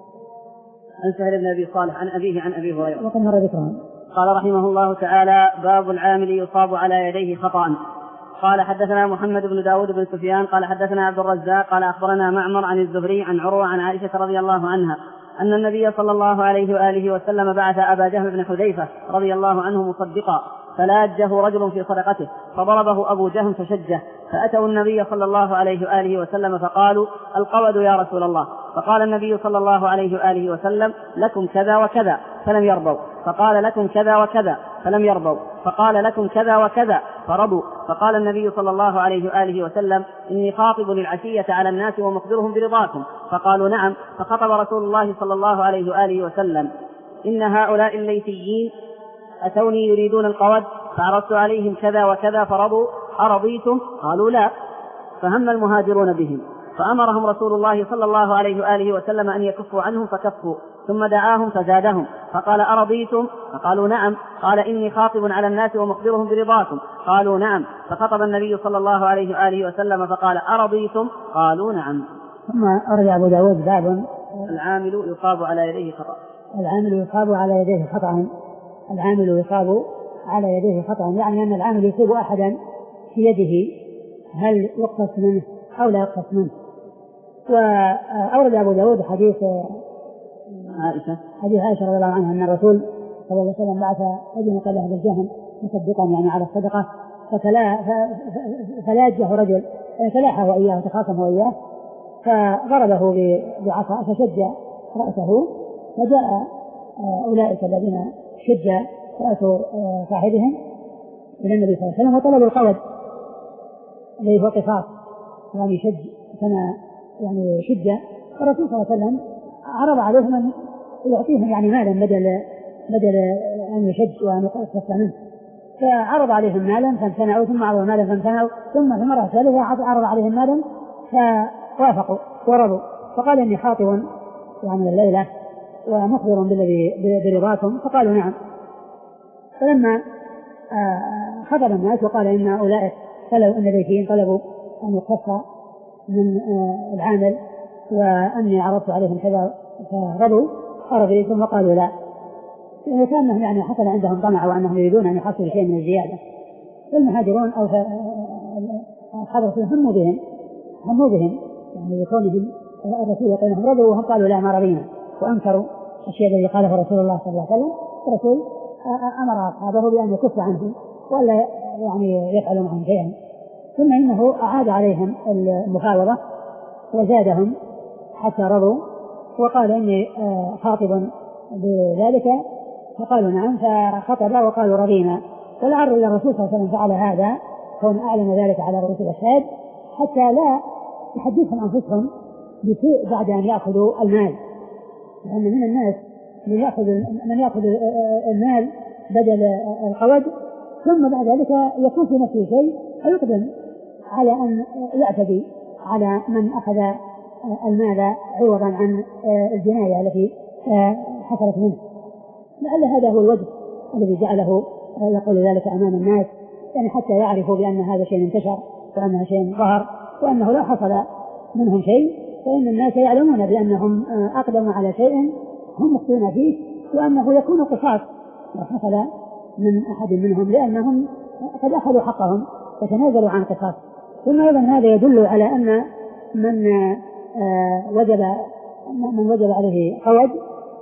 عن سهل بن أبي صالح عن أبيه عن أبي هريرة. وقد مر ذكرهم. قال رحمه الله تعالى باب العامل يصاب على يديه خطأ. قال حدثنا محمد بن داود بن سفيان قال حدثنا عبد الرزاق قال أخبرنا معمر عن الزهري عن عروة عن عائشة رضي الله عنها أن النبي صلى الله عليه وآله وسلم بعث أبا جهل بن حذيفة رضي الله عنه مصدقا فلاجه رجل في صدقته فضربه أبو جهل فشجه فأتوا النبي صلى الله عليه وآله وسلم فقالوا القود يا رسول الله فقال النبي صلى الله عليه وآله وسلم لكم كذا وكذا فلم يرضوا فقال لكم كذا وكذا فلم يرضوا فقال لكم كذا وكذا فرضوا فقال النبي صلى الله عليه وآله وسلم إني خاطب العشية على الناس ومخبرهم برضاكم فقالوا نعم فخطب رسول الله صلى الله عليه وآله وسلم إن هؤلاء الليثيين أتوني يريدون القود فعرضت عليهم كذا وكذا فرضوا أرضيتم قالوا لا فهم المهاجرون بهم فأمرهم رسول الله صلى الله عليه وآله وسلم أن يكفوا عنهم فكفوا ثم دعاهم فزادهم فقال أرضيتم فقالوا نعم قال إني خاطب على الناس ومخبرهم برضاكم قالوا نعم فخطب النبي صلى الله عليه وآله وسلم فقال أرضيتم قالوا نعم. ثم أرجع أبو داود باب العامل يصاب على يديه خطأ. العامل يصاب على يديه خطأ. العامل يصاب على يديه خطأ يعني أن العامل يصيب أحدا في يده هل يقتص منه أو لا يقتص منه. وأورد أبو داود حديث عائشة حديث عائشة رضي الله عنها أن الرسول صلى الله عليه وسلم بعث رجل قال له بالجهم مصدقا يعني على الصدقة فلاجه رجل فلاحه وإياه وتخاصمه وإياه فضربه بعصا فشج رأسه فجاء أولئك الذين شج رأس صاحبهم إلى النبي صلى الله عليه وسلم وطلبوا القود الذي هو قصاص يعني شج كما يعني شج الرسول صلى الله عليه وسلم عرض عليهم أن يعطيهم يعني مالا بدل بدل أن يشج وأن يقتص منه فعرض عليهم مالا فامتنعوا، ثم عرض مالا فامتنعوا، ثم في المرة الثالثة عرض عليهم مالا فوافقوا ورضوا، فقال إني خاطب يعني الليلة ومخبر بالذي برضاكم، فقالوا نعم. فلما خطب الناس وقال إن أولئك طلبوا أن البيتين طلبوا أن يخف من العامل وأني عرضت عليهم كذا فرضوا أرضي، ثم قالوا لا، كأنهم يعني حصل عندهم طمع وأنهم يريدون أن يحصلوا شيء من الزيادة. فالمهاجرون أو الحضر هموا بهم هموا بهم يعني لكونهم الرسول يقول لهم رضوا وهم قالوا لا ما رضينا، وأنكروا الشيء الذي قاله رسول الله صلى الله عليه وسلم. الرسول أمر أصحابه بأن يكف عنهم ولا يعني يفعلوا معهم شيئا، ثم إنه أعاد عليهم المفاوضة وزادهم حتى رضوا، وقال إني خاطب بذلك، فقالوا نعم، فخطب وقالوا رضينا. ولعل إلى الرسول صلى الله عليه وسلم فعل هذا كون أعلن ذلك على رؤوس الأشهاد حتى لا يحدثهم أنفسهم بسوء بعد أن يأخذوا المال، لأن من الناس من يأخذ من يأخذ المال بدل القود ثم بعد ذلك يكون في نفسه شيء فيقدم على أن يعتدي على من أخذ المال عوضا عن الجناية التي حصلت منه. لعل هذا هو الوجه الذي جعله يقول ذلك أمام الناس، يعني حتى يعرفوا بأن هذا شيء انتشر وأنه شيء ظهر وأنه لا حصل منهم شيء، فإن الناس يعلمون بأنهم أقدموا على شيء هم مخطئون فيه، وأنه يكون قصاص لو حصل من أحد منهم لأنهم قد أخذوا حقهم وتنازلوا عن قصاص. ثم أيضا هذا يدل على أن من وجب من وجب عليه قود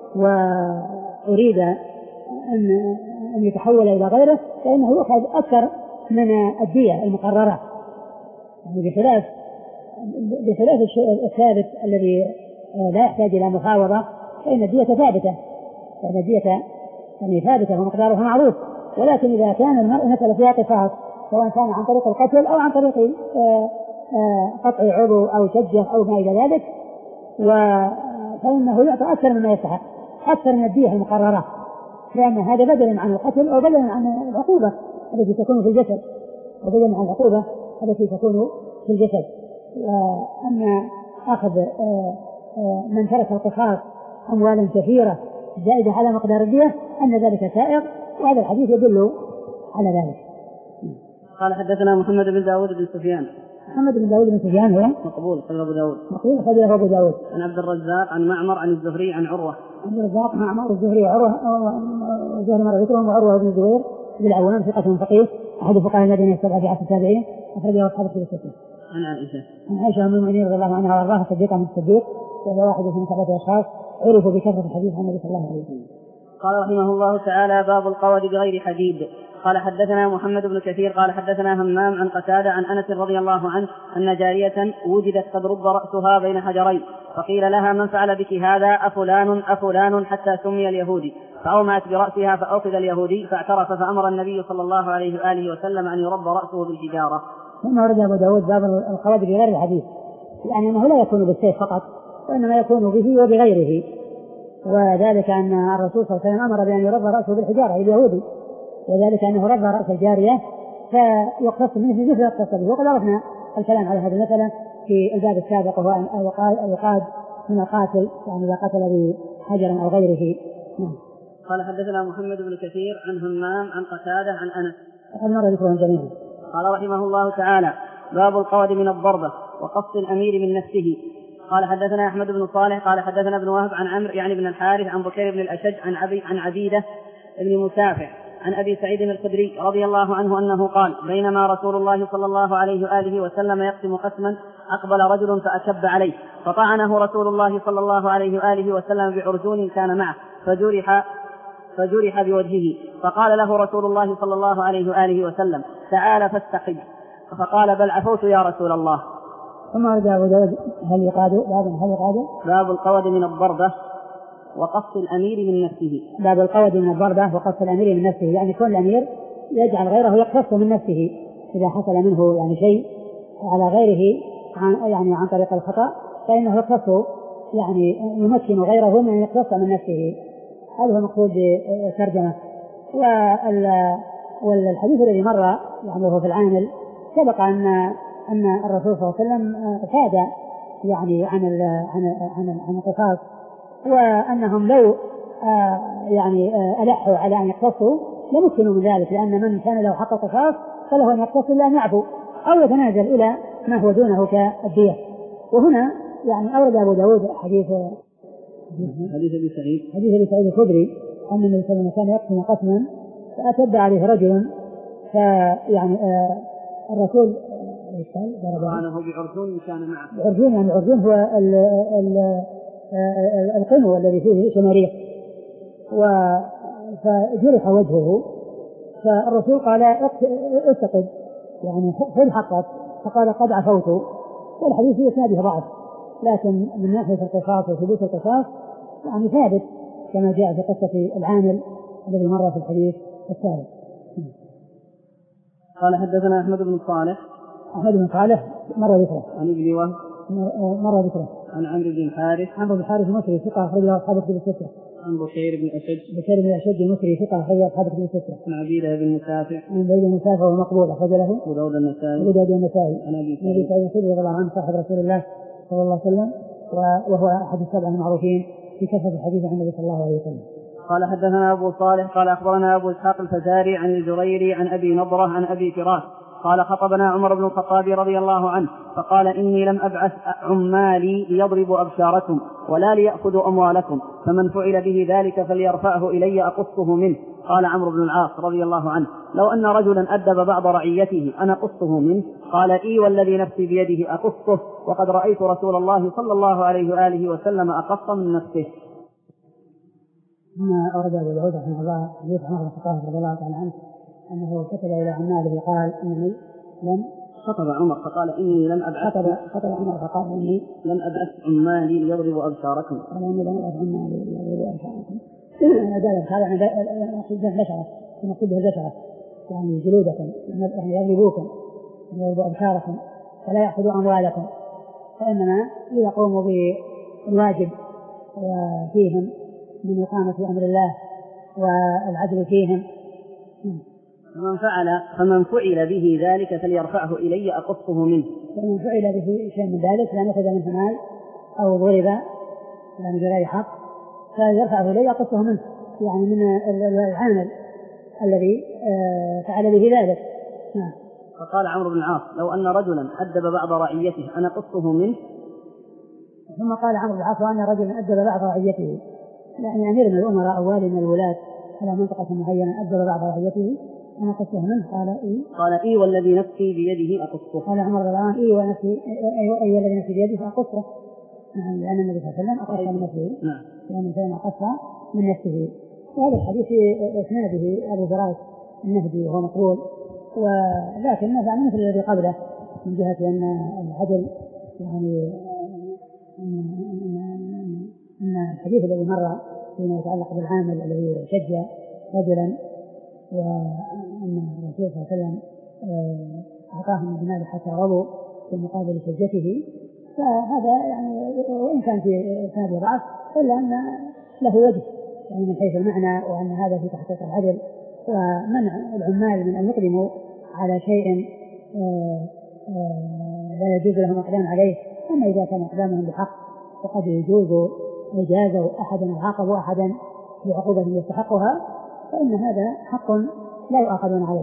وأريد أن أن يتحول إلى غيره فإنه يؤخذ أكثر من الدية المقررة، يعني بخلاف بخلاف الشيء الثابت الذي لا يحتاج إلى مفاوضة، فإن الدية ثابتة فإن الدية يعني ثابتة ومقدارها معروف. ولكن إذا كان المسألة فيها قصاص سواء كان عن طريق القتل أو عن طريق قطع عضو أو شجة أو ما إلى ذلك، فإنه يعطى أكثر مما يستحق، أكثر من الدية المقررة، لأن هذا بدل عن القتل أو بدل عن العقوبة التي تكون في الجسد وبدل عن العقوبة التي تكون في الجسد. وأن أخذ من ترك القصاص أموالا كثيرة زائدة على مقدار الدية أن ذلك سائغ، وهذا الحديث يدل على ذلك. قال حدثنا محمد بن داود بن سفيان. محمد بن داود بن سفيان هو مقبول خرج أبو داود مقبول خرج أبو داود. عن عبد الرزاق عن معمر عن الزهري عن عروة. عبد الرزاق معمر الزهري وعروة وزهري مر ذكرهم وعروة بن الزبير بن العوام ثقة فقيه أحد فقهاء المدينة السبعة في عصر التابعين أخرجه أصحاب الكتب الستة. عن عائشة عن عائشة أم المؤمنين رضي الله عنها وأرضاها صديقة من الصديق، وهو واحد من سبعة أشخاص عرفوا بكثرة الحديث عن النبي صلى الله عليه وسلم. قال رحمه الله تعالى باب القود بغير حديد. قال حدثنا محمد بن كثير قال حدثنا همام عن قتادة عن أنس رضي الله عنه أن جارية وجدت قد رب رأسها بين حجرين، فقيل لها من فعل بك هذا أفلان أفلان حتى سمي اليهودي، فأومأت برأسها فأخذ اليهودي فاعترف، فأمر النبي صلى الله عليه وآله وسلم أن يرب رأسه بالحجارة. ثم ورد أبو داود باب القود بغير الحديد، يعني أنه لا يكون بالسيف فقط وإنما يكون به وبغيره، وذلك أن الرسول صلى الله عليه وسلم أمر بأن يرب رأسه بالحجارة اليهودي، وذلك أنه رب رأس الجارية فيقتص منه مثل يقتص به. وقد عرفنا الكلام على هذه المسألة في الباب السابق، وهو أن يقاد من القاتل يعني إذا قتل بحجر أو غيره. قال حدثنا محمد بن كثير عن همام عن قتادة عن أنس وقد مر ذكرهم جميعا. قال رحمه الله تعالى باب القود من الضربة وقص الأمير من نفسه. قال حدثنا أحمد بن صالح قال حدثنا ابن وهب عن عمرو يعني بن الحارث عن بكير بن الأشج عن عبي عن عبيدة بن مسافع عن أبي سعيد الخدري رضي الله عنه أنه قال بينما رسول الله صلى الله عليه وآله وسلم يقسم قسما أقبل رجل فأكب عليه فطعنه رسول الله صلى الله عليه وآله وسلم بعرجون كان معه فجرح فجرح بوجهه، فقال له رسول الله صلى الله عليه وآله وسلم تعال فاستقم، فقال بل عفوت يا رسول الله. ثم ورد أبو داود هل يقاد باب هل يقاد باب القود من الضربة وقص الأمير من نفسه. باب القود من الضربة وقص الأمير من نفسه، يعني كل الأمير يجعل غيره يقتص من نفسه إذا حصل منه يعني شيء على غيره عن يعني عن طريق الخطأ فإنه يقتص يعني يمكن غيره من يقتص من نفسه. هذا هو المقصود بالترجمة. والحديث الذي مر يعني هو في العامل سبق أن أن الرسول صلى الله عليه وسلم فاد يعني عن عن عن عن القصاص، وأنهم لو آه يعني آه ألحوا على أن يقتصوا لمكنوا من ذلك، لأن من كان له حق القصاص فله أن يقتص إلا أن يعفو أو يتنازل إلى ما هو دونه كالدية. وهنا يعني أورد أبو داود حديث حديث أبي سعيد حديث أبي سعيد الخدري أن النبي صلى الله عليه وسلم كان يقسم قسما فأتبع عليه رجل، فيعني آه الرسول ضربه بعرجون كان معه. بعرجون يعني عرجون هو ال ال القنو الذي فيه شماريخ، فجرح وجهه، فالرسول قال استقد يعني خذ حقك، فقال قد عفوت. والحديث في إسناده ضعف، لكن من ناحية القصاص وثبوت القصاص يعني ثابت كما جاء في قصة العامل الذي مر في الحديث السابق. قال حدثنا أحمد بن صالح أحمد بن صالح مر ذكره عن ابن وهب مر ذكره عن عمرو بن الحارث عمرو بن الحارث المصري ثقة أخرجه أصحاب الكتب الستة. عن بشير بن أشج بشير بن أشج المصري ثقة أخرجه أصحاب الكتب الستة. عن عبيدة بن مسافع عن عبيدة بن مسافع وهو مقبول أخرج له أبو داود النسائي أبو داود النسائي. عن أبي سعيد الخدري رضي الله عنه صاحب رسول الله صلى الله عليه وسلم، وهو أحد السبعة المعروفين في كثرة الحديث عن النبي صلى الله عليه وسلم. قال حدثنا أبو صالح قال أخبرنا أبو إسحاق الفزاري عن الجريري عن أبي نضرة عن أبي فراس قال خطبنا عمر بن الخطاب رضي الله عنه فقال إني لم أبعث عمالي ليضربوا أبشاركم ولا ليأخذوا أموالكم، فمن فعل به ذلك فليرفعه إلي أقصه منه. قال عمرو بن العاص رضي الله عنه لو أن رجلا أدب بعض رعيته أنا قصه منه؟ قال إي والذي نفسي بيده أقصه، وقد رأيت رسول الله صلى الله عليه وآله وسلم أقص من نفسه. ما أورد أبو داود رحمه الله حديث عمر بن الخطاب رضي الله تعالى عنه أنه كتب إلى عماله قال إنني لم خطب عمر فقال إني لم أبعث خطب خطب عمر فقال إني لم أبعث عمالي ليضربوا أبشاركم. قال إني لم أبعث عمالي ليضربوا أبشاركم. هذا يعني نقصد به البشرة، نقصد به البشرة يعني جلودكم، يعني يضربوكم يضربوا أبشاركم ولا يأخذوا أموالكم، فإنما ليقوموا بالواجب فيهم من إقامة أمر الله والعدل فيهم. فمن فعل فمن فعل به ذلك فليرفعه إلي أقصه منه. فمن فعل به شيء من ذلك لا نأخذ منه مال أو ضرب يعني بغير حق فليرفعه إلي أقصه منه، يعني من العامل الذي فعل به ذلك. نعم. فقال عمرو بن العاص لو أن رجلا أدب بعض رعيته أنا قصه منه. ثم قال عمرو بن العاص وأن رجلا أدب بعض رعيته، يعني أمير من الأمراء أو والي من الولاة على منطقة معينة أدب بعض رعيته أنا قصه منه. قال إيه قال إيه والذي نفسي بيده أقصه. قال عمر رضي الله عنه إيه ونفسي أي والذي نفسي بيده أقصه. نعم، لأن النبي صلى الله عليه وسلم أقص من نفسه. نعم. لأن الإنسان أقص من نفسه. وهذا الحديث في إسناده أبو فراس النهدي وهو مقبول، ولكن نفع مثل الذي قبله من جهة أن العدل يعني أن الحديث الذي مر فيما يتعلق بالعامل الذي شج رجلا وأن الرسول صلى الله عليه وسلم أعطاهم من المال حتى رضوا في مقابل شجته، فهذا يعني وإن كان في إسناده ضعف إلا أن له وجه يعني من حيث المعنى، وأن هذا في تحقيق العدل ومنع العمال من أن يقدموا على شيء لا يجوز لهم الإقدام عليه. أما إذا كان إقدامهم بحق فقد يجوز وجازوا أحدا وعاقبوا أحدا بعقوبة يستحقها، فإن هذا حق لا يؤاخذون عليه.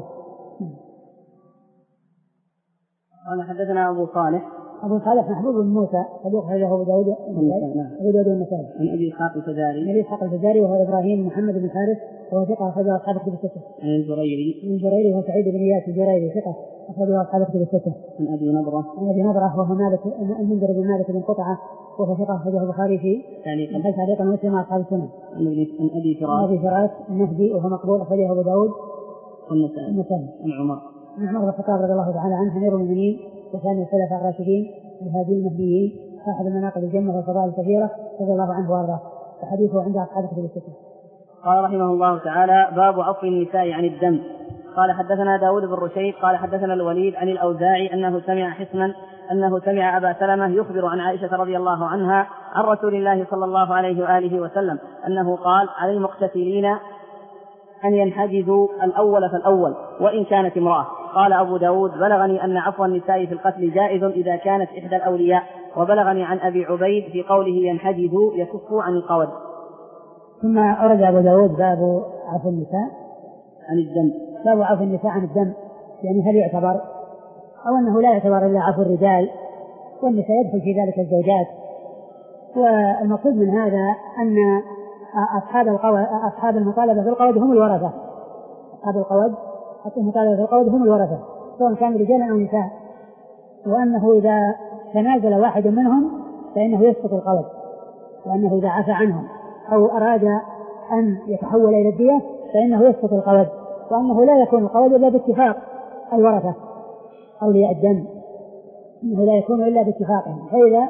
قال حدثنا أبو صالح أبو صالح محبوب بن موسى صدوق أخرجه أبو داود أبو داود النسائي. عن أبي إسحاق الفزاري عن أبي إسحاق الفزاري وهو إبراهيم محمد بن حارث وهو ثقة أخرجه أصحاب الكتب الستة. عن الجريري عن الجريري وهو سعيد بن إياس الجريري ثقة أخرجه أصحاب الكتب الستة. عن أبي نضرة عن أبي نضرة وهو مالك المنذر بن مالك بن قطعة وهو ثقة أخرجه البخاري في تعليقا تعليقا ومسلم أصحاب السنن. عن أبي فراس أبي فراس النهدي وهو مقبول أخرجه أبو داود النسائي. عن عمر عن عمر بن الخطاب رضي الله تعالى عنه أمير المؤمنين وثاني الخلفاء الراشدين الهادي المهديين صاحب المناقب الجنة والفضائل الكثيرة رضي الله عنه وارضاه، وحديثه عند أصحاب الكتب الستة. قال رحمه الله تعالى باب عفو النساء عن الدم. قال حدثنا داود بن رشيد قال حدثنا الوليد عن الأوزاعي أنه سمع حسنا أنه سمع أبا سلمة يخبر عن عائشة رضي الله عنها عن رسول الله صلى الله عليه وآله وسلم أنه قال على المقتتلين أن ينحجزوا الأول فالأول وإن كانت امرأة. قال أبو داود بلغني أن عفو النساء في القتل جائز إذا كانت إحدى الأولياء، وبلغني عن أبي عبيد في قوله ينحجزوا يكفوا عن القود. ثم أورد أبو داود باب عفو النساء عن الدم، باب عفو النساء عن الدم، يعني هل يعتبر أو أنه لا يعتبر إلا عفو الرجال والنساء يدخل في ذلك الزوجات. والمقصود من هذا أن أصحاب القود أصحاب المطالبة في القود هم الورثة، أصحاب القود المطالبة في القود هم الورثة سواء كانوا رجالا أو نساء، وأنه إذا تنازل واحد منهم فإنه يسقط القود، وأنه إذا عفى عنهم أو أراد أن يتحول إلى الدية فإنه يسقط القود، وأنه لا يكون القود إلا باتفاق الورثة أولياء الدم، إنه لا يكون إلا باتفاقهم. فإذا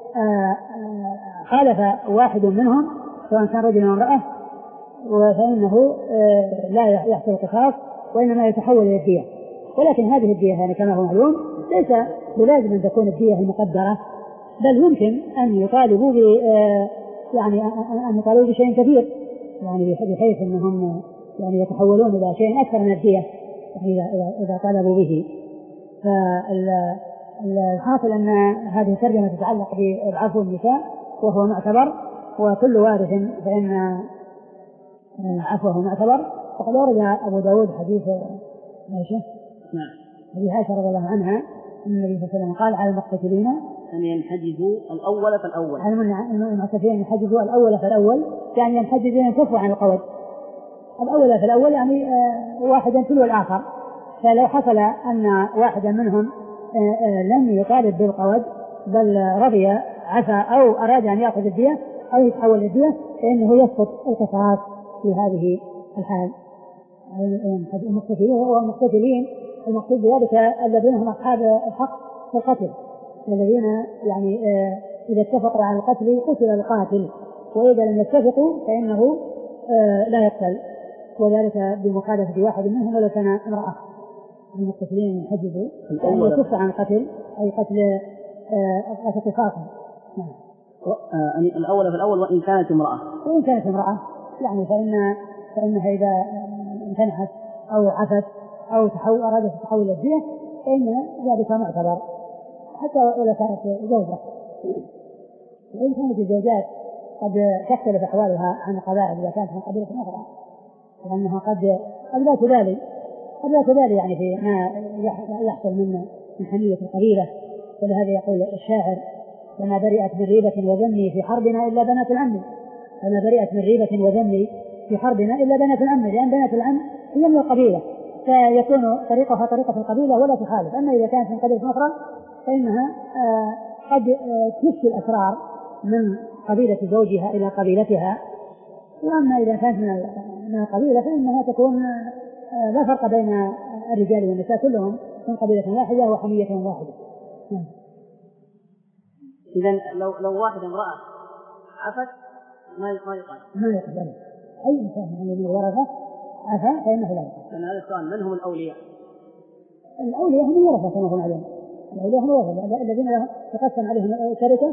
خالف واحد منهم سواء كان رجل أو امرأة فإنه لا يحصل القصاص وإنما يتحول إلى الدية. ولكن هذه الدية يعني كما هو معلوم ليس بلازم أن تكون الدية المقدرة، بل يمكن أن يطالبوا ب يعني أن يطالبوا بشيء كثير، يعني بحيث أنهم يعني يتحولون إلى شيء أكثر من الدية إذا إذا طالبوا به. فالحاصل أن هذه الترجمة تتعلق بعفو النساء وهو معتبر، وكل وارث فإن عفوه معتبر. وقد ورد أبو داود حديث عائشة نعم حديث عائشة رضي الله عنها أن النبي صلى الله عليه وسلم قال على المقتتلين أن ينحجزوا الأول فالأول، على المقتتلين ينحجزوا الأول فالأول، يعني ينحجزوا ينكفوا عن القود الأول فالأول، يعني واحدا تلو الآخر. فلو حصل أن واحدا منهم لم يطالب بالقود بل رضي عفا أو أراد أن يأخذ الدية أو يتحول الدية فإنه يسقط القصاص في هذه الحال. المقتتلين والمقتتلين المقصود بذلك الذين هم أصحاب الحق في القتل، الذين يعني إذا اتفقوا على القتل قتل القاتل، وإذا لم يتفقوا فإنه لا يقتل، وذلك بمخالفة واحد منهم ولو كان امرأة. المقتتلين ينحجزوا يعني يكف عن القتل أي قتل قتل قصاصا. الأول في الأول وإن كانت امرأة، وإن كانت امرأة يعني فإن فإنها إذا امتنحت أو عفت أو تحول أرادت تحول إلى الدية فإن ذلك معتبر حتى ولو كانت زوجة. وإن كانت الزوجات قد تختلف أحوالها عن القبائل إذا كانت من قبيلة أخرى، لأنها قد قد لا تبالي قد لا تبالي يعني في ما يحصل من من حمية القبيلة. ولهذا يقول الشاعر فما برئت من ريبة وذمي في حربنا إلا بنات العم، فما برئت من ريبة وذمي في حربنا إلا بنات العم، لأن بنات العم هي من القبيلة فيكون طريقها طريقة القبيلة ولا تخالف. أما إذا كانت من قبيلة أخرى فإنها آه قد آه تفشي الأسرار من قبيلة زوجها إلى قبيلتها. وأما إذا كانت من القبيلة فإنها تكون آه لا فرق بين الرجال والنساء، كلهم من قبيلة واحدة وحمية واحدة. إذن لو لو واحدة امرأة عفت ما ما يقال ما يقبل أي إنسان يعني من الورثة عفا فإنه لا يقبل. لأن هذا السؤال من هم الأولياء؟ الأولياء هم الورثة كما هو معلوم، الأولياء هم الورثة الذين تقسم عليهم الشركة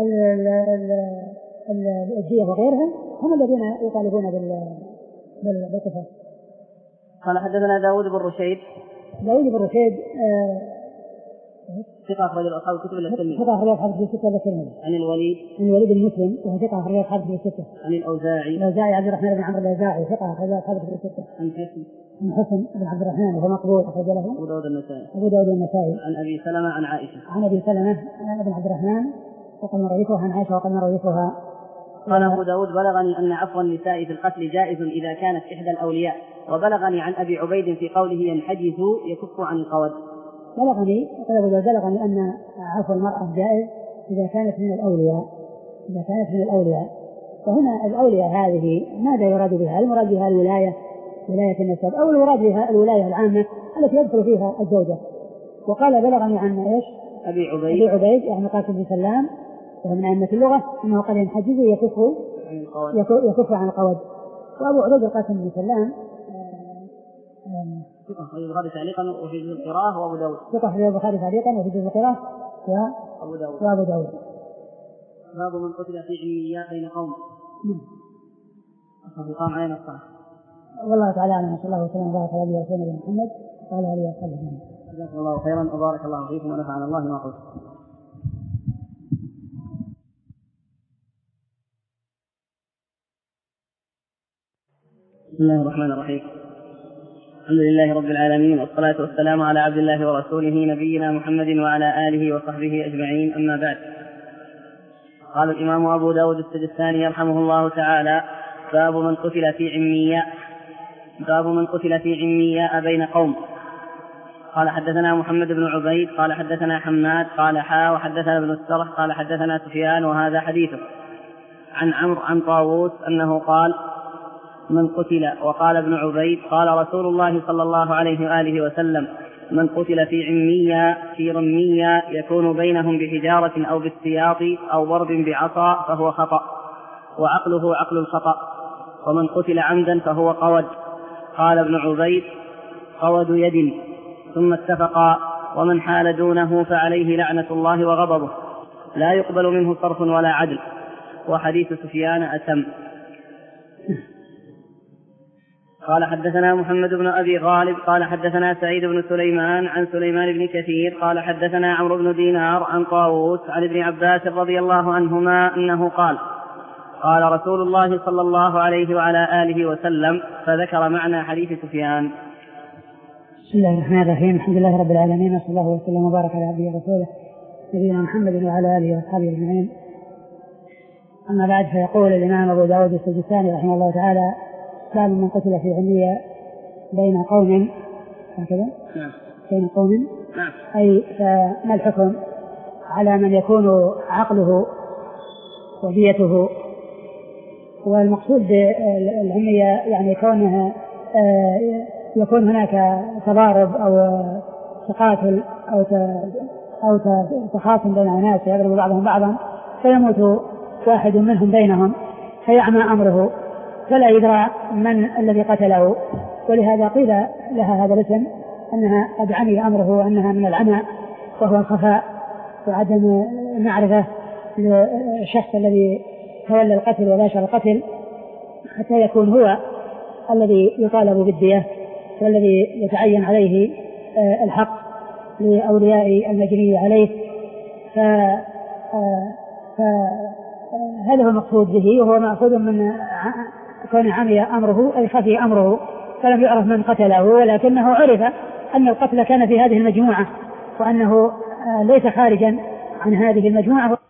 الدية وغيرها، هم الذين يطالبون بالقصاص. قال حدثنا داود بن رشيد. داود بن رشيد ثقة أخرج أصحاب الكتب الترمذي. ثقة أخرج أصحاب الكتب الستة الترمذي. عن الوليد. عن الوليد المسلم وهو ثقة أخرج أصحاب الكتب الستة. عن الأوزاعي. الأوزاعي عبد الرحمن بن عمرو الأوزاعي ثقة أخرج أصحاب الكتب الستة. عن حسن. عن حسن بن عبد الرحمن وهو مقبول أخرج له. أبو داود النسائي. أبو داود النسائي. عن أبي سلمة عن عائشة. عن أبي سلمة بن عبد الرحمن وقد مر ذكرها عن عائشة وقد مر ذكرها. قال أبو داود بلغني أن عفو النساء في القتل جائز إذا كانت إحدى الأولياء، وبلغني عن أبي عبيد في قوله ينحجز يكف عن القود. بلغني بلغني أن عفو المرأة جائز إذا كانت من الأولياء، إذا كانت من الأولياء. فهنا الأولياء هذه ماذا يراد بها؟ المراد بها الولاية، ولاية النسب، أو المراد بها الولاية العامة التي يدخل فيها الزوجة. وقال بلغني عن إيش؟ أبي عبيد. أبي عبيد يعني قاسم بن سلام وهو من أئمة اللغة أنه قال ينحجز يكف يكف عن القود. وأبو عبيد القاسم بن سلام ثقة في البخاري تعليقا وفي جزء القراءة وأبو داود. ثقة في البخاري تعليقا وفي جزء القراءة وأبو داود. وأبو داود. باب من قتل في علميات بين قوم. نعم. أصلا قام علينا الصلاة. والله تعالى أعلم. صلى الله وسلم وبارك على نبينا محمد وعلى آله وصحبه أجمعين. جزاكم الله خيرا وبارك الله فيكم ونفعنا الله ما قلت. بسم الله الرحمن الرحيم. الحمد لله رب العالمين والصلاة والسلام على عبد الله ورسوله نبينا محمد وعلى آله وصحبه أجمعين، أما بعد. قال الإمام أبو داود السجستاني رحمه الله تعالى: باب من قتل في عمياء باب من قتل في عمياء بين قوم. قال حدثنا محمد بن عبيد قال حدثنا حماد قال حا وحدثنا ابن السرح قال حدثنا سفيان وهذا حديثه عن عمرو عن طاووس أنه قال: من قتل. وقال ابن عبيد: قال رسول الله صلى الله عليه وآله وسلم: من قتل في عمية في رمية يكون بينهم بحجارة أو بالسياط أو ضرب بعصا فهو خطأ، وعقله عقل الخطأ، ومن قتل عمدا فهو قود. قال ابن عبيد: قود يد. ثم اتفقا: ومن حال دونه فعليه لعنة الله وغضبه، لا يقبل منه صرف ولا عدل. وحديث سفيان أتم. قال حدثنا محمد بن أبي غالب قال حدثنا سعيد بن سليمان عن سليمان بن كثير قال حدثنا عمرو بن دينار عن طاووس عن ابن عباس رضي الله عنهما أنه قال: قال رسول الله صلى الله عليه وعلى آله وسلم، فذكر معنى حديث سفيان. بسم الله الرحمن الرحيم. الحمد لله رب العالمين، وصلى الله وسلم وبارك على عبده ورسوله نبينا محمد وعلى آله وأصحابه أجمعين. أما بعد، فيقول الإمام أبو داود السجستاني رحمه الله تعالى: باب من قتل في عمية بين قوم. هكذا نعم. بين قوم نعم. أي فما الحكم على من يكون عقله وديته. والمقصود بالعمية يعني كونها يكون هناك تضارب أو تقاتل أو أو تخاصم بين الناس يضرب بعضهم بعضا فيموت واحد منهم بينهم فيعمى أمره فلا يدرى من الذي قتله، ولهذا قيل لها هذا الاسم أنها قد عمي أمره وأنها من العمى، وهو الخفاء وعدم معرفة للشخص الذي تولى القتل وباشر القتل حتى يكون هو الذي يطالب بالدية والذي يتعين عليه الحق لأولياء المجني عليه. فهذا هو المقصود به، وهو مأخوذ من كون عمي أمره أي خفي أمره، فلم يعرف من قتله، ولكنه عرف أن القتل كان في هذه المجموعة وأنه ليس خارجا عن هذه المجموعة.